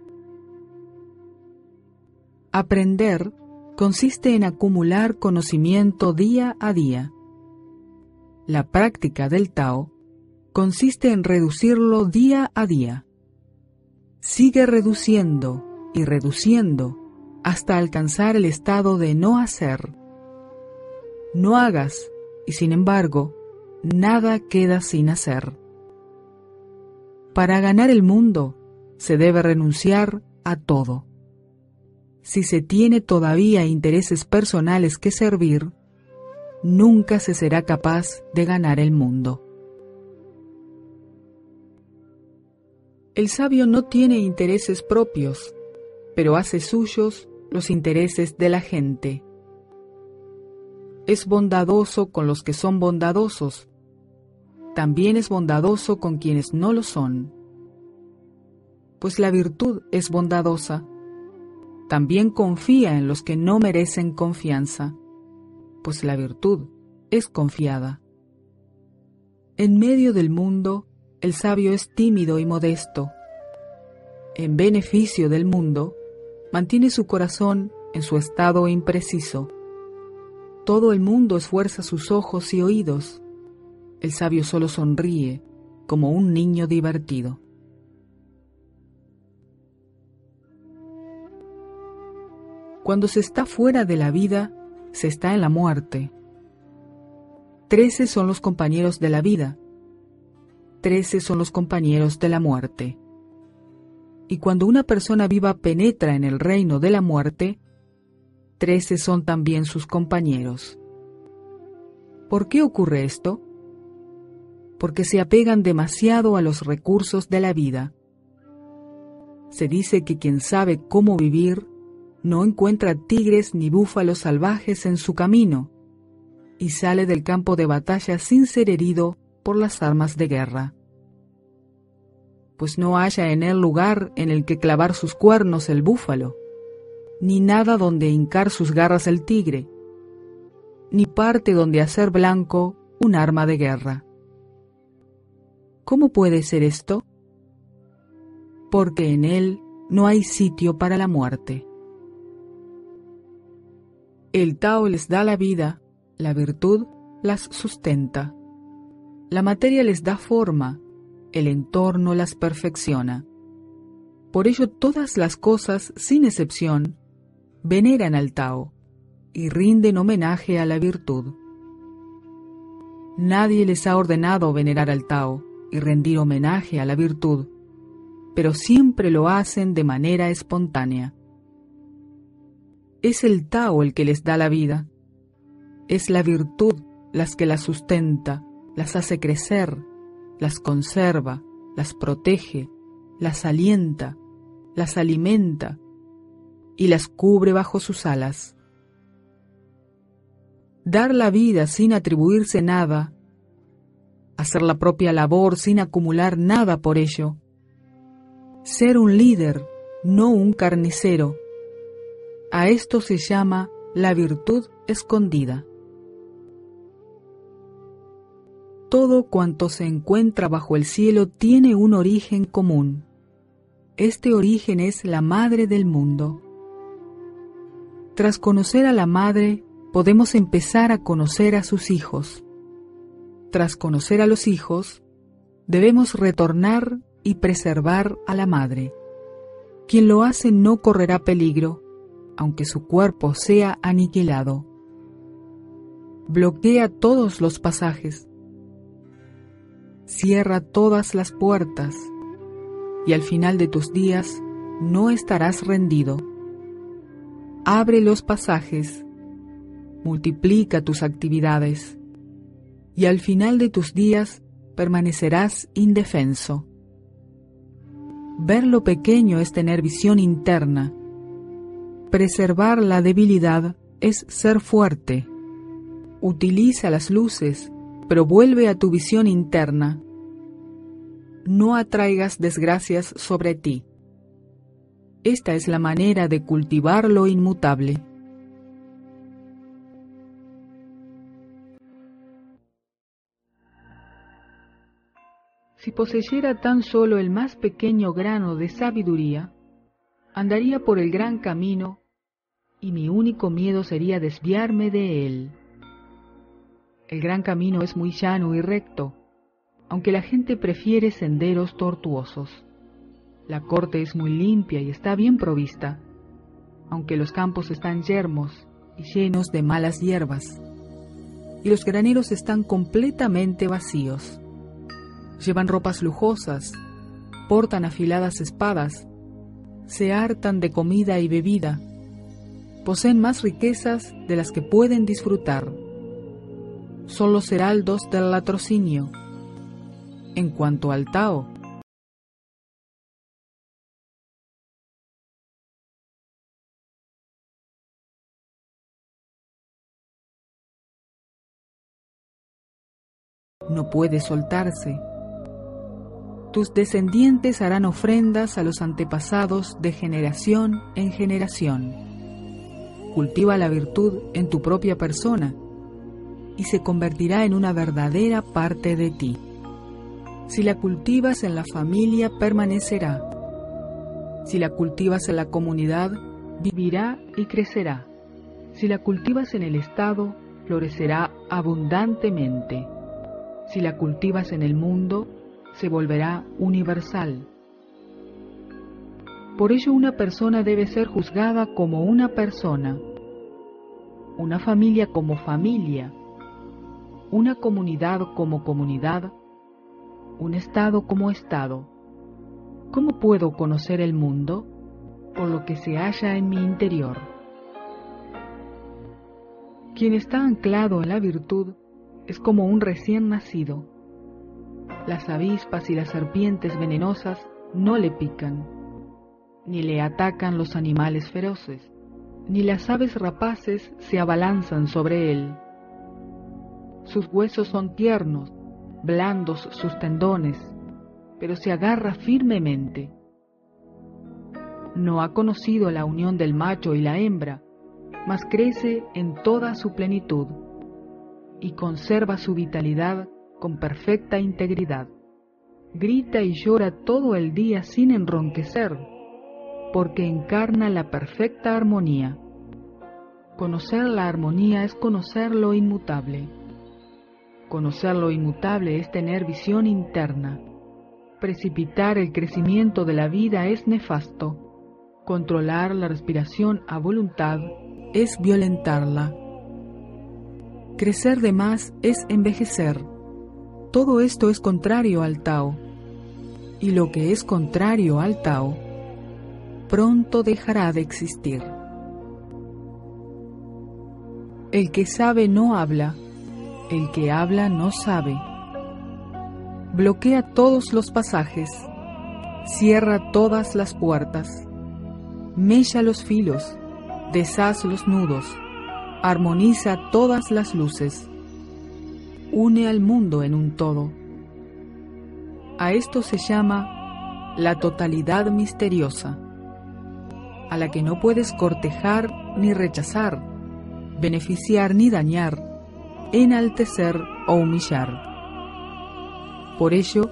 Aprender consiste en acumular conocimiento día a día. La práctica del Tao consiste en reducirlo día a día. Sigue reduciendo y reduciendo hasta alcanzar el estado de no hacer. No hagas, y sin embargo, nada queda sin hacer. Para ganar el mundo, se debe renunciar a todo. Si se tiene todavía intereses personales que servir, nunca se será capaz de ganar el mundo. El sabio no tiene intereses propios, pero hace suyos los intereses de la gente. Es bondadoso con los que son bondadosos, también es bondadoso con quienes no lo son. Pues la virtud es bondadosa, también confía en los que no merecen confianza, pues la virtud es confiada. En medio del mundo, el sabio es tímido y modesto. En beneficio del mundo, mantiene su corazón en su estado impreciso. Todo el mundo esfuerza sus ojos y oídos. El sabio solo sonríe como un niño divertido. Cuando se está fuera de la vida, se está en la muerte. Trece son los compañeros de la vida. Trece son los compañeros de la muerte. Y cuando una persona viva penetra en el reino de la muerte, trece son también sus compañeros. ¿Por qué ocurre esto? Porque se apegan demasiado a los recursos de la vida. Se dice que quien sabe cómo vivir no encuentra tigres ni búfalos salvajes en su camino y sale del campo de batalla sin ser herido por las armas de guerra. Pues no haya en él lugar en el que clavar sus cuernos el búfalo, ni nada donde hincar sus garras el tigre, ni parte donde hacer blanco un arma de guerra. ¿Cómo puede ser esto? Porque en él no hay sitio para la muerte. El Tao les da la vida, la virtud las sustenta. La materia les da forma, el entorno las perfecciona. Por ello todas las cosas, sin excepción, veneran al Tao y rinden homenaje a la virtud. Nadie les ha ordenado venerar al Tao y rendir homenaje a la virtud, pero siempre lo hacen de manera espontánea. Es el Tao el que les da la vida. Es la virtud las que las sustenta, las hace crecer, las conserva, las protege, las alienta, las alimenta y las cubre bajo sus alas. Dar la vida sin atribuirse nada, hacer la propia labor sin acumular nada por ello, ser un líder, no un carnicero, a esto se llama la virtud escondida. todo cuanto se encuentra bajo el cielo tiene un origen común. Este origen es la madre del mundo. Tras conocer a la madre, podemos empezar a conocer a sus hijos. Tras conocer a los hijos, debemos retornar y preservar a la madre. Quien lo hace no correrá peligro, aunque su cuerpo sea aniquilado. Bloquea todos los pasajes. Cierra todas las puertas, y al final de tus días no estarás rendido. Abre los pasajes, multiplica tus actividades, y al final de tus días permanecerás indefenso. Ver lo pequeño es tener visión interna. Preservar la debilidad es ser fuerte. Utiliza las luces, pero vuelve a tu visión interna. No atraigas desgracias sobre ti. Esta es la manera de cultivar lo inmutable. Si poseyera tan solo el más pequeño grano de sabiduría, andaría por el gran camino y mi único miedo sería desviarme de él. El gran camino es muy llano y recto, aunque la gente prefiere senderos tortuosos. La corte es muy limpia y está bien provista, aunque los campos están yermos y llenos de malas hierbas, y los graneros están completamente vacíos. Llevan ropas lujosas, portan afiladas espadas, se hartan de comida y bebida, poseen más riquezas de las que pueden disfrutar. Son los heraldos del latrocinio. En cuanto al Tao, no puede soltarse. Tus descendientes harán ofrendas a los antepasados de generación en generación. Cultiva la virtud en tu propia persona y se convertirá en una verdadera parte de ti. Si la cultivas en la familia, permanecerá. Si la cultivas en la comunidad, vivirá y crecerá. Si la cultivas en el Estado, florecerá abundantemente. Si la cultivas en el mundo, se volverá universal. Por ello, una persona debe ser juzgada como una persona, una familia como familia, una comunidad como comunidad, un estado como estado. ¿Cómo puedo conocer el mundo? Por lo que se halla en mi interior. Quien está anclado en la virtud es como un recién nacido. Las avispas y las serpientes venenosas no le pican, ni le atacan los animales feroces, ni las aves rapaces se abalanzan sobre él. Sus huesos son tiernos, blandos sus tendones, pero se agarra firmemente. No ha conocido la unión del macho y la hembra, mas crece en toda su plenitud y conserva su vitalidad con perfecta integridad. Grita y llora todo el día sin enronquecer, porque encarna la perfecta armonía. Conocer la armonía es conocer lo inmutable. Conocer lo inmutable es tener visión interna. Precipitar el crecimiento de la vida es nefasto. Controlar la respiración a voluntad es violentarla. Crecer de más es envejecer. Todo esto es contrario al Tao, y lo que es contrario al Tao pronto dejará de existir. El que sabe no habla, el que habla no sabe. Bloquea todos los pasajes, cierra todas las puertas, mella los filos, deshaz los nudos, armoniza todas las luces. Une al mundo en un todo. A esto se llama la totalidad misteriosa, a la que no puedes cortejar ni rechazar, beneficiar ni dañar, enaltecer o humillar. Por ello,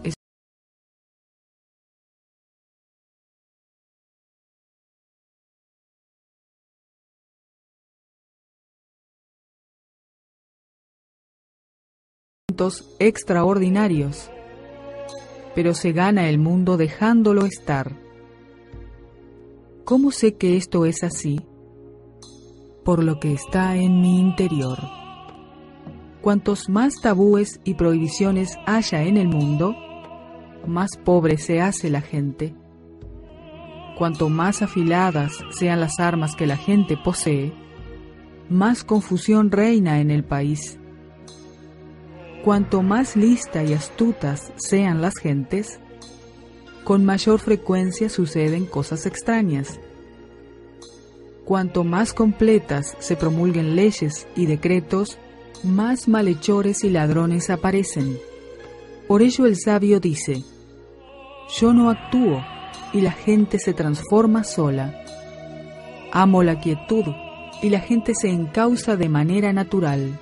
extraordinarios, pero se gana el mundo dejándolo estar. ¿Cómo sé que esto es así? Por lo que está en mi interior. Cuantos más tabúes y prohibiciones haya en el mundo, más pobre se hace la gente. Cuanto más afiladas sean las armas que la gente posee, más confusión reina en el país. Cuanto más lista y astutas sean las gentes, con mayor frecuencia suceden cosas extrañas. Cuanto más completas se promulguen leyes y decretos, más malhechores y ladrones aparecen. Por ello el sabio dice: yo no actúo, y la gente se transforma sola. Amo la quietud, y la gente se encausa de manera natural.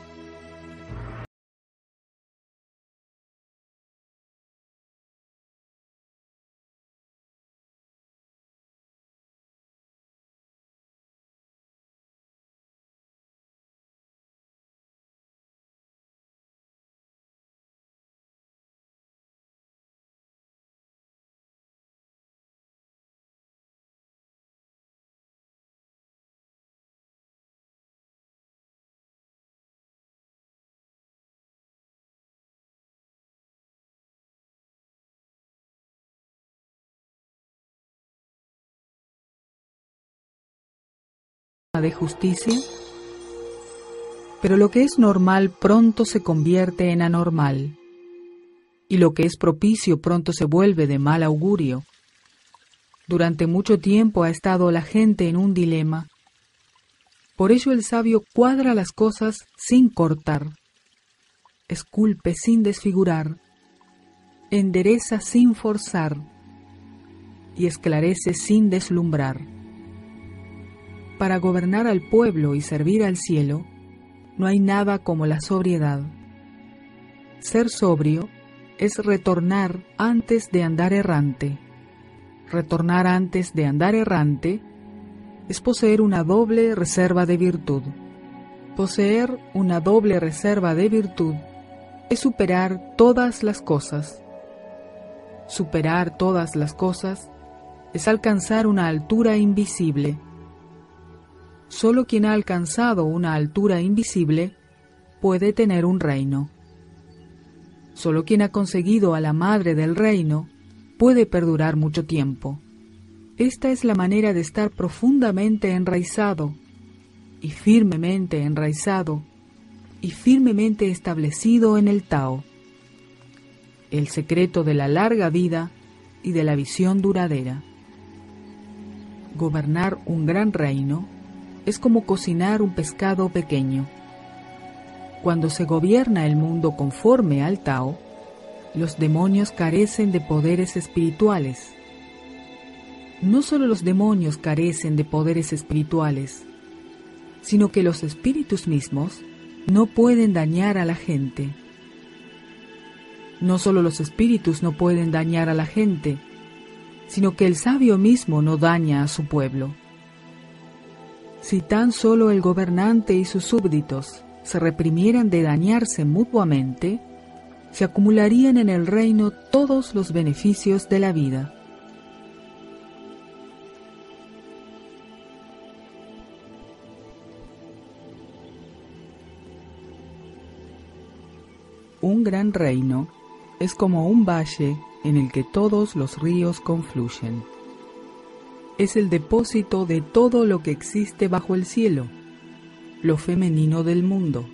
De justicia, pero lo que es normal pronto se convierte en anormal, y lo que es propicio pronto se vuelve de mal augurio. Durante mucho tiempo ha estado la gente en un dilema. Por ello el sabio cuadra las cosas sin cortar, esculpe sin desfigurar, endereza sin forzar y esclarece sin deslumbrar. Para gobernar al pueblo y servir al cielo, no hay nada como la sobriedad. Ser sobrio es retornar antes de andar errante. Retornar antes de andar errante es poseer una doble reserva de virtud. Poseer una doble reserva de virtud es superar todas las cosas. Superar todas las cosas es alcanzar una altura invisible. Solo quien ha alcanzado una altura invisible puede tener un reino. Solo quien ha conseguido a la madre del reino puede perdurar mucho tiempo. Esta es la manera de estar profundamente enraizado, y firmemente enraizado, y firmemente establecido en el Tao, el secreto de la larga vida y de la visión duradera. Gobernar un gran reino es como cocinar un pescado pequeño. Cuando se gobierna el mundo conforme al Tao, los demonios carecen de poderes espirituales. No solo los demonios carecen de poderes espirituales, sino que los espíritus mismos no pueden dañar a la gente. No solo los espíritus no pueden dañar a la gente, sino que el sabio mismo no daña a su pueblo. Si tan solo el gobernante y sus súbditos se reprimieran de dañarse mutuamente, se acumularían en el reino todos los beneficios de la vida. Un gran reino es como un valle en el que todos los ríos confluyen. Es el depósito de todo lo que existe bajo el cielo, lo femenino del mundo.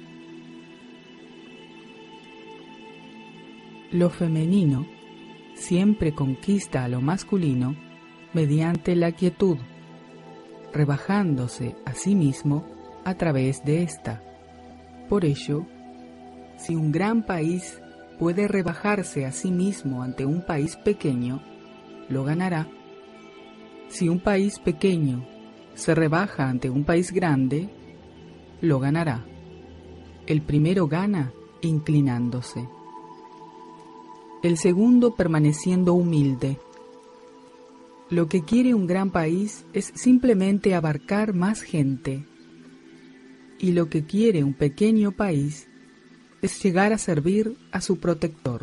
Lo femenino siempre conquista a lo masculino mediante la quietud, rebajándose a sí mismo a través de ésta. Por ello, si un gran país puede rebajarse a sí mismo ante un país pequeño, lo ganará. Si un país pequeño se rebaja ante un país grande, lo ganará. El primero gana inclinándose. el segundo permaneciendo humilde. Lo que quiere un gran país es simplemente abarcar más gente, y lo que quiere un pequeño país es llegar a servir a su protector.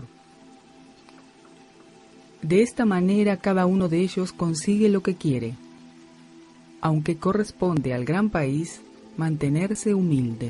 De esta manera cada uno de ellos consigue lo que quiere, aunque corresponde al gran país mantenerse humilde.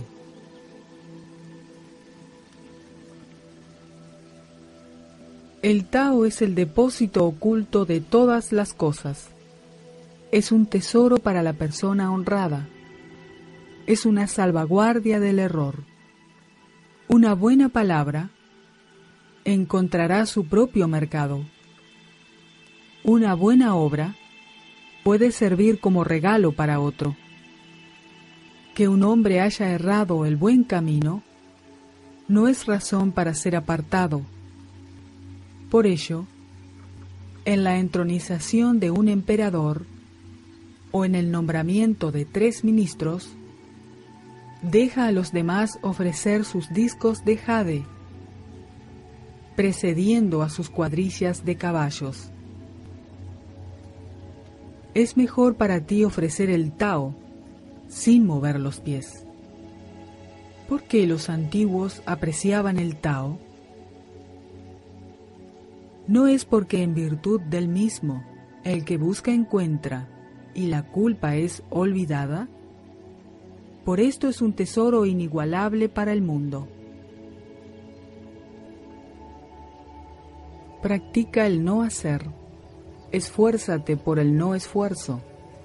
El Tao es el depósito oculto de todas las cosas. Es un tesoro para la persona honrada. Es una salvaguardia del error. Una buena palabra encontrará su propio mercado. Una buena obra puede servir como regalo para otro. Que un hombre haya errado el buen camino no es razón para ser apartado. Por ello, en la entronización de un emperador o en el nombramiento de tres ministros, deja a los demás ofrecer sus discos de jade, precediendo a sus cuadrillas de caballos. Es mejor para ti ofrecer el Tao sin mover los pies. ¿Por qué los antiguos apreciaban el Tao? No es porque en virtud del mismo el que busca encuentra y la culpa es olvidada. Por esto es un tesoro inigualable para el mundo. Practica el no hacer. Esfuérzate por el no esfuerzo.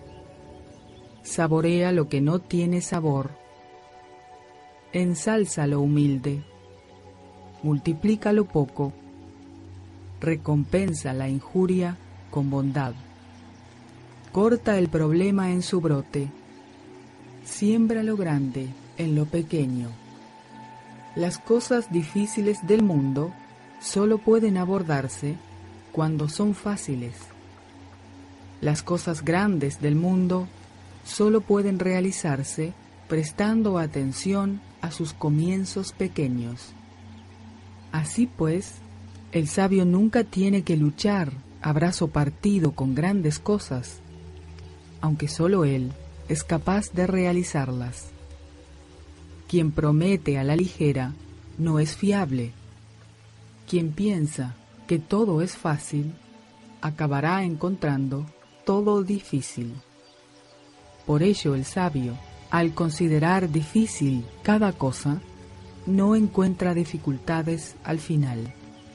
Saborea lo que no tiene sabor. Ensalza lo humilde. Multiplica lo poco. Recompensa la injuria con bondad. Corta el problema en su brote. Siembra lo grande en lo pequeño. Las cosas difíciles del mundo solo pueden abordarse cuando son fáciles. Las cosas grandes del mundo solo pueden realizarse prestando atención a sus comienzos pequeños. Así pues, el sabio nunca tiene que luchar a brazo partido con grandes cosas, aunque solo él es capaz de realizarlas. Quien promete a la ligera no es fiable. Quien piensa que todo es fácil, acabará encontrando todo difícil. Por ello el sabio, al considerar difícil cada cosa, no encuentra dificultades al final.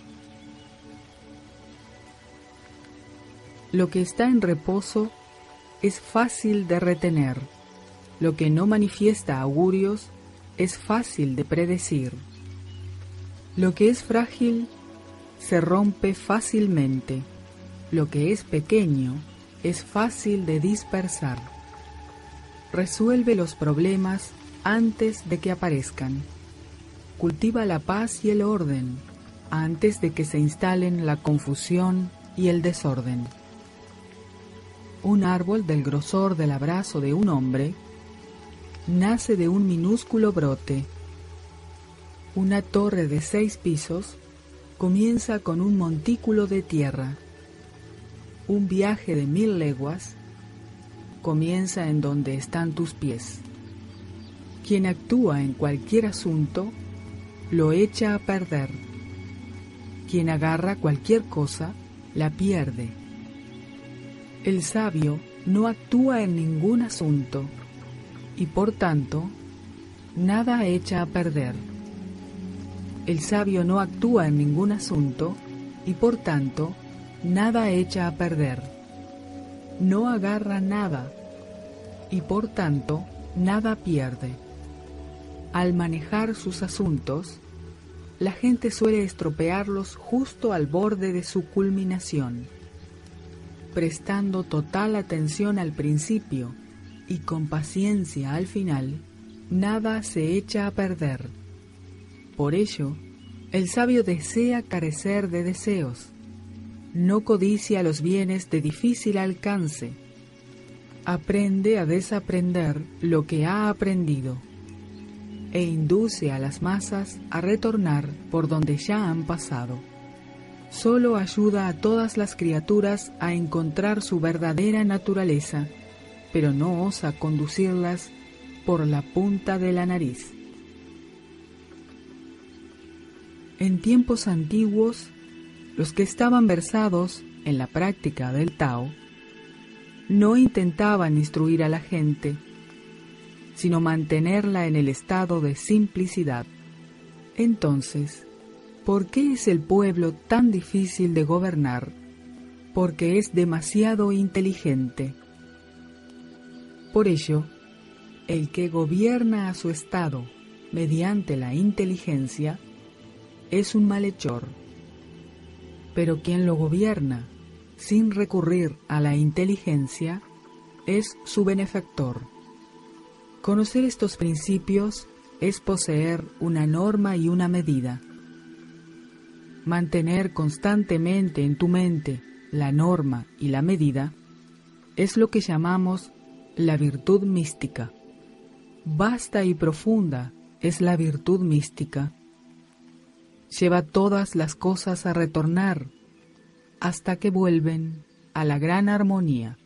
Lo que está en reposo es fácil de retener. Lo que no manifiesta augurios es fácil de predecir. Lo que es frágil se rompe fácilmente. Lo que es pequeño es fácil de dispersar. Resuelve los problemas antes de que aparezcan. Cultiva la paz y el orden antes de que se instalen la confusión y el desorden. Un árbol del grosor del abrazo de un hombre nace de un minúsculo brote. Una torre de seis pisos comienza con un montículo de tierra. Un viaje de mil leguas comienza en donde están tus pies. Quien actúa en cualquier asunto lo echa a perder. Quien agarra cualquier cosa la pierde. El sabio no actúa en ningún asunto y por tanto nada echa a perder. El sabio no actúa en ningún asunto y por tanto nada echa a perder. No agarra nada y por tanto nada pierde. Al manejar sus asuntos, la gente suele estropearlos justo al borde de su culminación. Prestando total atención al principio y con paciencia al final, nada se echa a perder. Por ello, el sabio desea carecer de deseos, no codicia los bienes de difícil alcance, aprende a desaprender lo que ha aprendido e induce a las masas a retornar por donde ya han pasado. solo ayuda a todas las criaturas a encontrar su verdadera naturaleza, pero no osa conducirlas por la punta de la nariz. En tiempos antiguos, los que estaban versados en la práctica del Tao no intentaban instruir a la gente, sino mantenerla en el estado de simplicidad. Entonces, ¿por qué es el pueblo tan difícil de gobernar? Porque es demasiado inteligente. Por ello, el que gobierna a su estado mediante la inteligencia es un malhechor. Pero quien lo gobierna sin recurrir a la inteligencia es su benefactor. Conocer estos principios es poseer una norma y una medida. Mantener constantemente en tu mente la norma y la medida es lo que llamamos la virtud mística. Vasta y profunda es la virtud mística. Lleva todas las cosas a retornar hasta que vuelven a la gran armonía.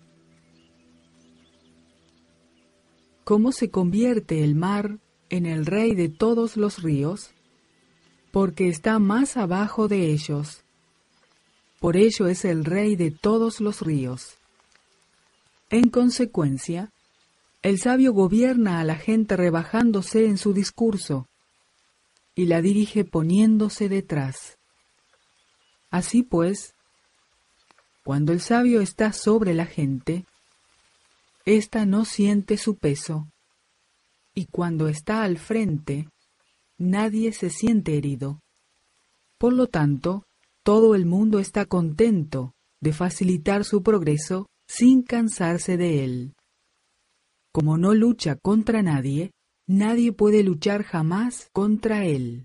¿Cómo se convierte el mar en el rey de todos los ríos? Porque está más abajo de ellos. Por ello es el rey de todos los ríos. En consecuencia, el sabio gobierna a la gente rebajándose en su discurso y la dirige poniéndose detrás. Así pues, cuando el sabio está sobre la gente, ésta no siente su peso, y cuando está al frente, nadie se siente herido. Por lo tanto, todo el mundo está contento de facilitar su progreso sin cansarse de él. Como no lucha contra nadie, nadie puede luchar jamás contra él.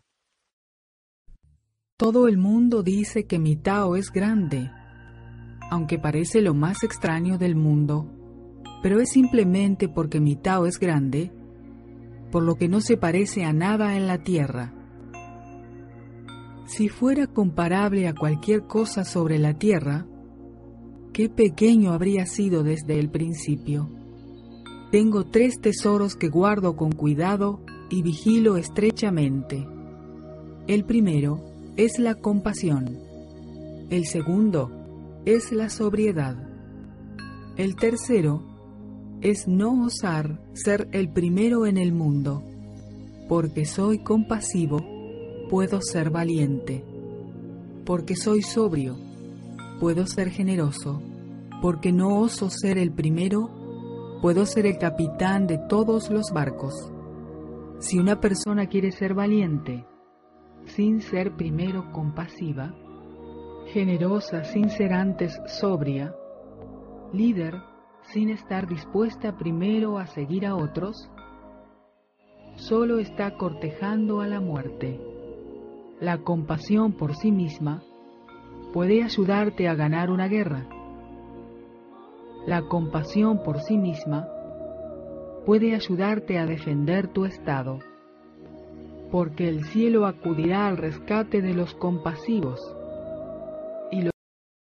Todo el mundo dice que mi Tao es grande, aunque parece lo más extraño del mundo, pero es simplemente porque mi Tao es grande, por lo que no se parece a nada en la tierra. Si fuera comparable a cualquier cosa sobre la tierra, qué pequeño habría sido desde el principio. Tengo tres tesoros que guardo con cuidado y vigilo estrechamente. El primero es la compasión. El segundo es la sobriedad. El tercero es no osar ser el primero en el mundo. Porque soy compasivo, puedo ser valiente. Porque soy sobrio, puedo ser generoso. Porque no oso ser el primero, puedo ser el capitán de todos los barcos. Si una persona quiere ser valiente, sin ser primero compasiva, generosa sin ser antes sobria, líder sin estar dispuesta primero a seguir a otros, solo está cortejando a la muerte. La compasión por sí misma puede ayudarte a ganar una guerra. La compasión por sí misma puede ayudarte a defender tu estado, porque el cielo acudirá al rescate de los compasivos y los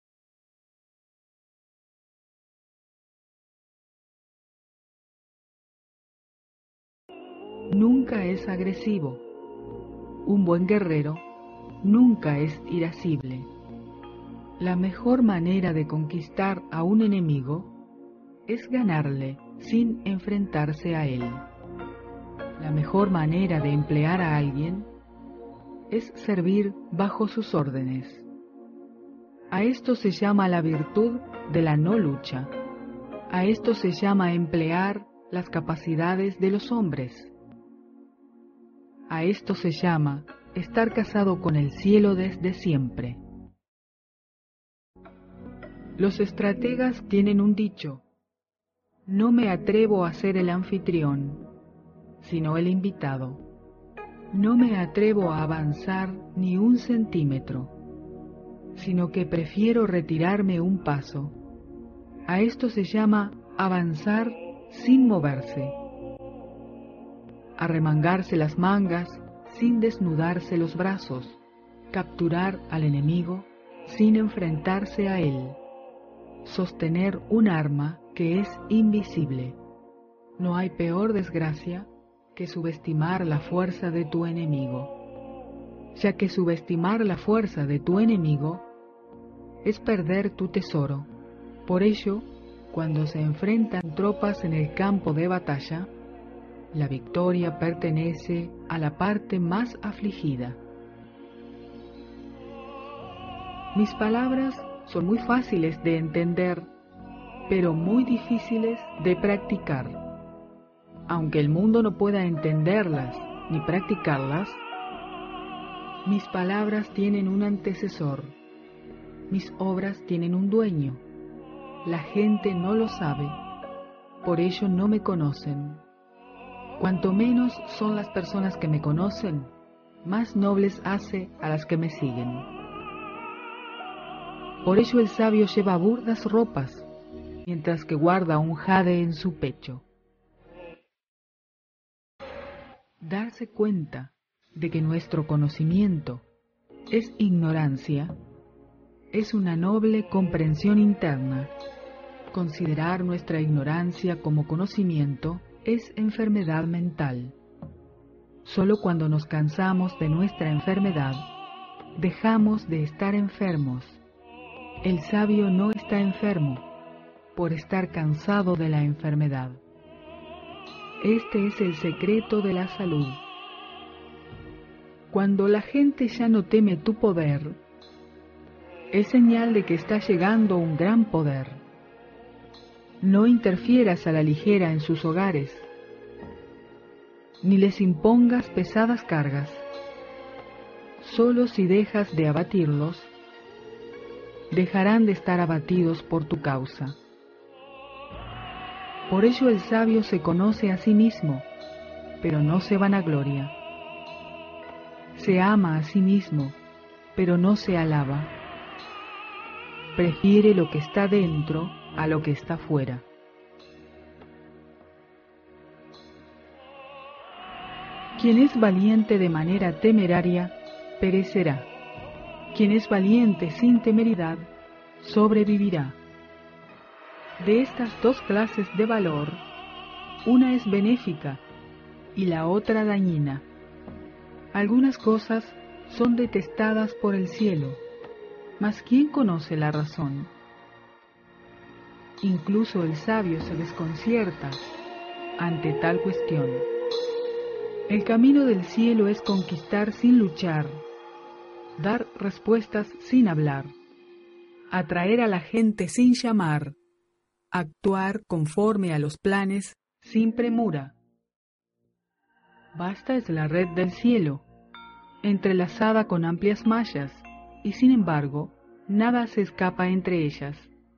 nunca es agresivo. Un buen guerrero nunca es irascible. La mejor manera de conquistar a un enemigo es ganarle sin enfrentarse a él. La mejor manera de emplear a alguien es servir bajo sus órdenes. A esto se llama la virtud de la no lucha. A esto se llama emplear las capacidades de los hombres. A esto se llama estar casado con el cielo desde siempre. Los estrategas tienen un dicho: no me atrevo a ser el anfitrión, sino el invitado. No me atrevo a avanzar ni un centímetro, sino que prefiero retirarme un paso. A esto se llama avanzar sin moverse. Arremangarse las mangas sin desnudarse los brazos, capturar al enemigo sin enfrentarse a él. Sostener un arma que es invisible. No hay peor desgracia que subestimar la fuerza de tu enemigo, ya que subestimar la fuerza de tu enemigo es perder tu tesoro. Por ello, cuando se enfrentan tropas en el campo de batalla, la victoria pertenece a la parte más afligida. Mis palabras son muy fáciles de entender, pero muy difíciles de practicar. Aunque el mundo no pueda entenderlas ni practicarlas, mis palabras tienen un antecesor, mis obras tienen un dueño. La gente no lo sabe, por ello no me conocen. Cuanto menos son las personas que me conocen, más nobles hace a las que me siguen. Por ello el sabio lleva burdas ropas, mientras que guarda un jade en su pecho. Darse cuenta de que nuestro conocimiento es ignorancia es una noble comprensión interna. Considerar nuestra ignorancia como conocimiento es enfermedad mental. Solo cuando nos cansamos de nuestra enfermedad, dejamos de estar enfermos. El sabio no está enfermo por estar cansado de la enfermedad. Este es el secreto de la salud. Cuando la gente ya no teme tu poder, es señal de que está llegando un gran poder. No interfieras a la ligera en sus hogares, ni les impongas pesadas cargas. Solo si dejas de abatirlos, dejarán de estar abatidos por tu causa. Por ello el sabio se conoce a sí mismo, pero no se vanagloria. Se ama a sí mismo, pero no se alaba. Prefiere lo que está dentro a lo que está fuera. Quien es valiente de manera temeraria, perecerá. Quien es valiente sin temeridad, sobrevivirá. De estas dos clases de valor, una es benéfica y la otra dañina. Algunas cosas son detestadas por el cielo, mas ¿quién conoce la razón? Incluso el sabio se desconcierta ante tal cuestión. El camino del cielo es conquistar sin luchar, dar respuestas sin hablar, atraer a la gente sin llamar, actuar conforme a los planes sin premura. Vasta es la red del cielo, entrelazada con amplias mallas, y sin embargo, nada se escapa entre ellas.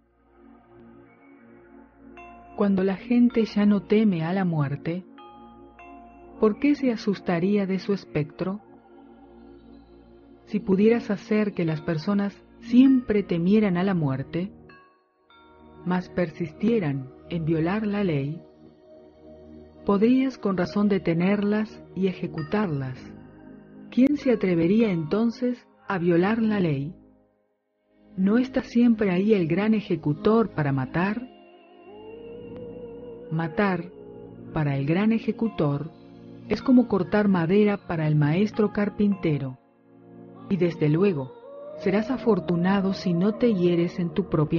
Cuando la gente ya no teme a la muerte, ¿por qué se asustaría de su espectro? Si pudieras hacer que las personas siempre temieran a la muerte, mas persistieran en violar la ley, podrías con razón detenerlas y ejecutarlas. ¿Quién se atrevería entonces a violar la ley? ¿No está siempre ahí el gran ejecutor para matar? Matar, para el gran ejecutor, es como cortar madera para el maestro carpintero. Y desde luego, serás afortunado si no te hieres en tu propia.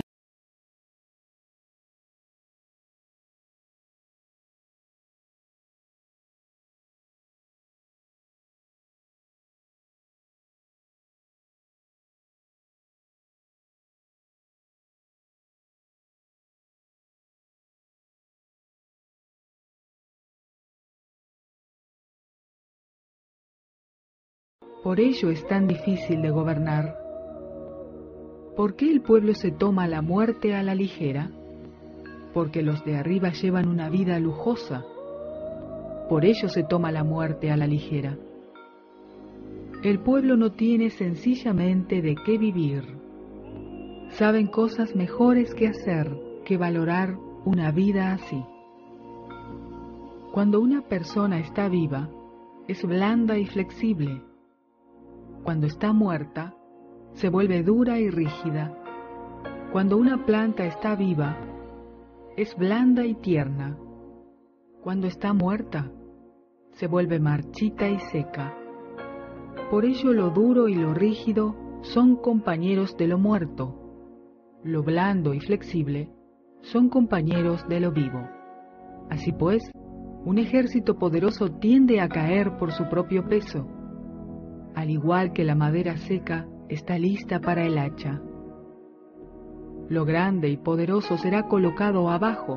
Por ello es tan difícil de gobernar. ¿Por qué el pueblo se toma la muerte a la ligera? Porque los de arriba llevan una vida lujosa. Por ello se toma la muerte a la ligera. El pueblo no tiene sencillamente de qué vivir. Saben cosas mejores que hacer que valorar una vida así. Cuando una persona está viva, es blanda y flexible. Cuando está muerta, se vuelve dura y rígida. Cuando una planta está viva, es blanda y tierna. Cuando está muerta, se vuelve marchita y seca. Por ello lo duro y lo rígido son compañeros de lo muerto. Lo blando y flexible son compañeros de lo vivo. Así pues, un ejército poderoso tiende a caer por su propio peso, al igual que la madera seca está lista para el hacha. Lo grande y poderoso será colocado abajo.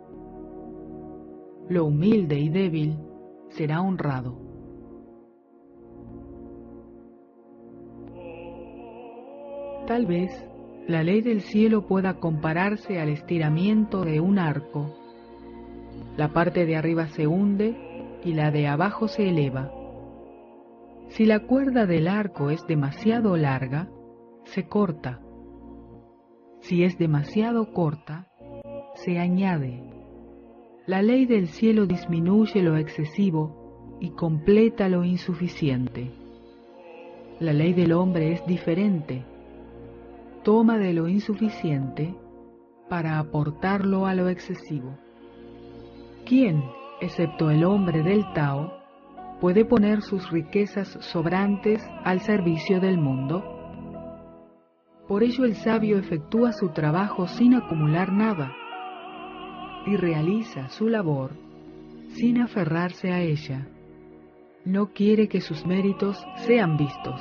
Lo humilde y débil será honrado. Tal vez la ley del cielo pueda compararse al estiramiento de un arco. La parte de arriba se hunde y la de abajo se eleva. Si la cuerda del arco es demasiado larga, se corta. Si es demasiado corta, se añade. La ley del cielo disminuye lo excesivo y completa lo insuficiente. La ley del hombre es diferente. Toma de lo insuficiente para aportarlo a lo excesivo. ¿Quién, excepto el hombre del Tao, puede poner sus riquezas sobrantes al servicio del mundo? Por ello el sabio efectúa su trabajo sin acumular nada y realiza su labor sin aferrarse a ella. No quiere que sus méritos sean vistos.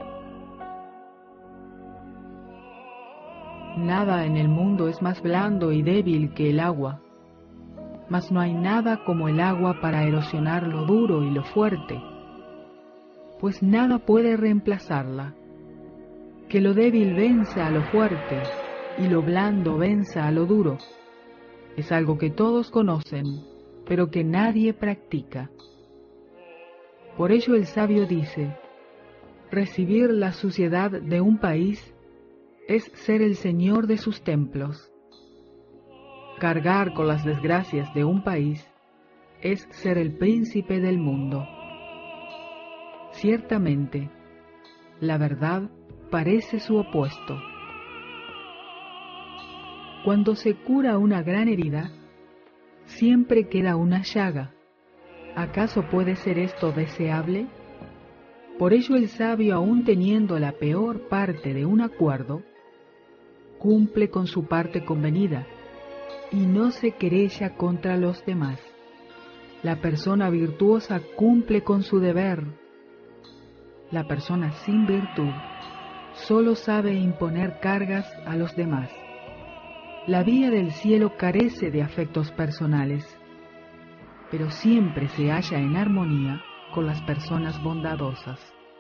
Nada en el mundo es más blando y débil que el agua, mas no hay nada como el agua para erosionar lo duro y lo fuerte, pues nada puede reemplazarla. Que lo débil venza a lo fuerte y lo blando venza a lo duro es algo que todos conocen, pero que nadie practica. Por ello el sabio dice: recibir la suciedad de un país es ser el señor de sus templos. Cargar con las desgracias de un país es ser el príncipe del mundo. Ciertamente, la verdad parece su opuesto. Cuando se cura una gran herida, siempre queda una llaga. ¿Acaso puede ser esto deseable? Por ello el sabio, aun teniendo la peor parte de un acuerdo, cumple con su parte convenida y no se querella contra los demás. La persona virtuosa cumple con su deber. La persona sin virtud solo sabe imponer cargas a los demás. La vía del cielo carece de afectos personales, pero siempre se halla en armonía con las personas bondadosas.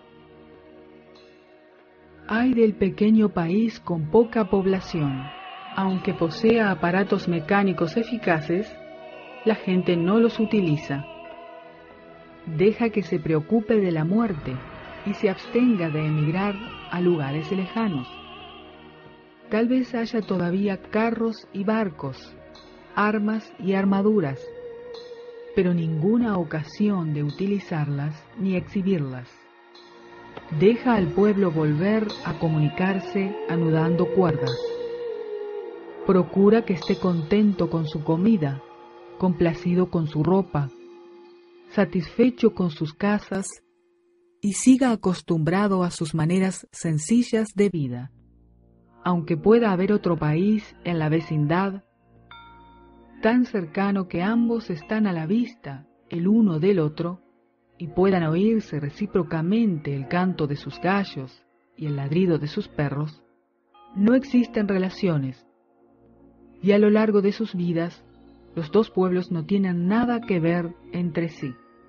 Ay del pequeño país con poca población. Aunque posea aparatos mecánicos eficaces, la gente no los utiliza. Deja que se preocupe de la muerte y se abstenga de emigrar a lugares lejanos. Tal vez haya todavía carros y barcos, armas y armaduras, pero ninguna ocasión de utilizarlas ni exhibirlas. Deja al pueblo volver a comunicarse anudando cuerdas. Procura que esté contento con su comida, complacido con su ropa, satisfecho con sus casas y siga acostumbrado a sus maneras sencillas de vida. Aunque pueda haber otro país en la vecindad, tan cercano que ambos están a la vista el uno del otro y puedan oírse recíprocamente el canto de sus gallos y el ladrido de sus perros, no existen relaciones, y a lo largo de sus vidas los dos pueblos no tienen nada que ver entre sí.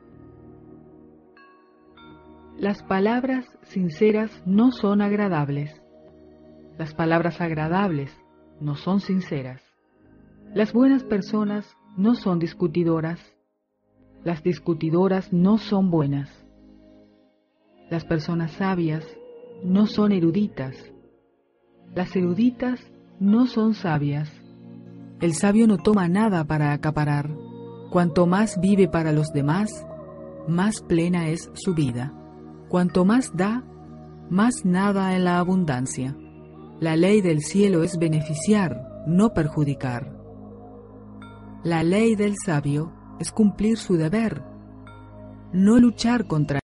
Las palabras sinceras no son agradables. Las palabras agradables no son sinceras. Las buenas personas no son discutidoras. Las discutidoras no son buenas. Las personas sabias no son eruditas. Las eruditas no son sabias. El sabio no toma nada para acaparar. Cuanto más vive para los demás, más plena es su vida. Cuanto más da, más nada en la abundancia. La ley del cielo es beneficiar, no perjudicar. La ley del sabio es cumplir su deber, no luchar contra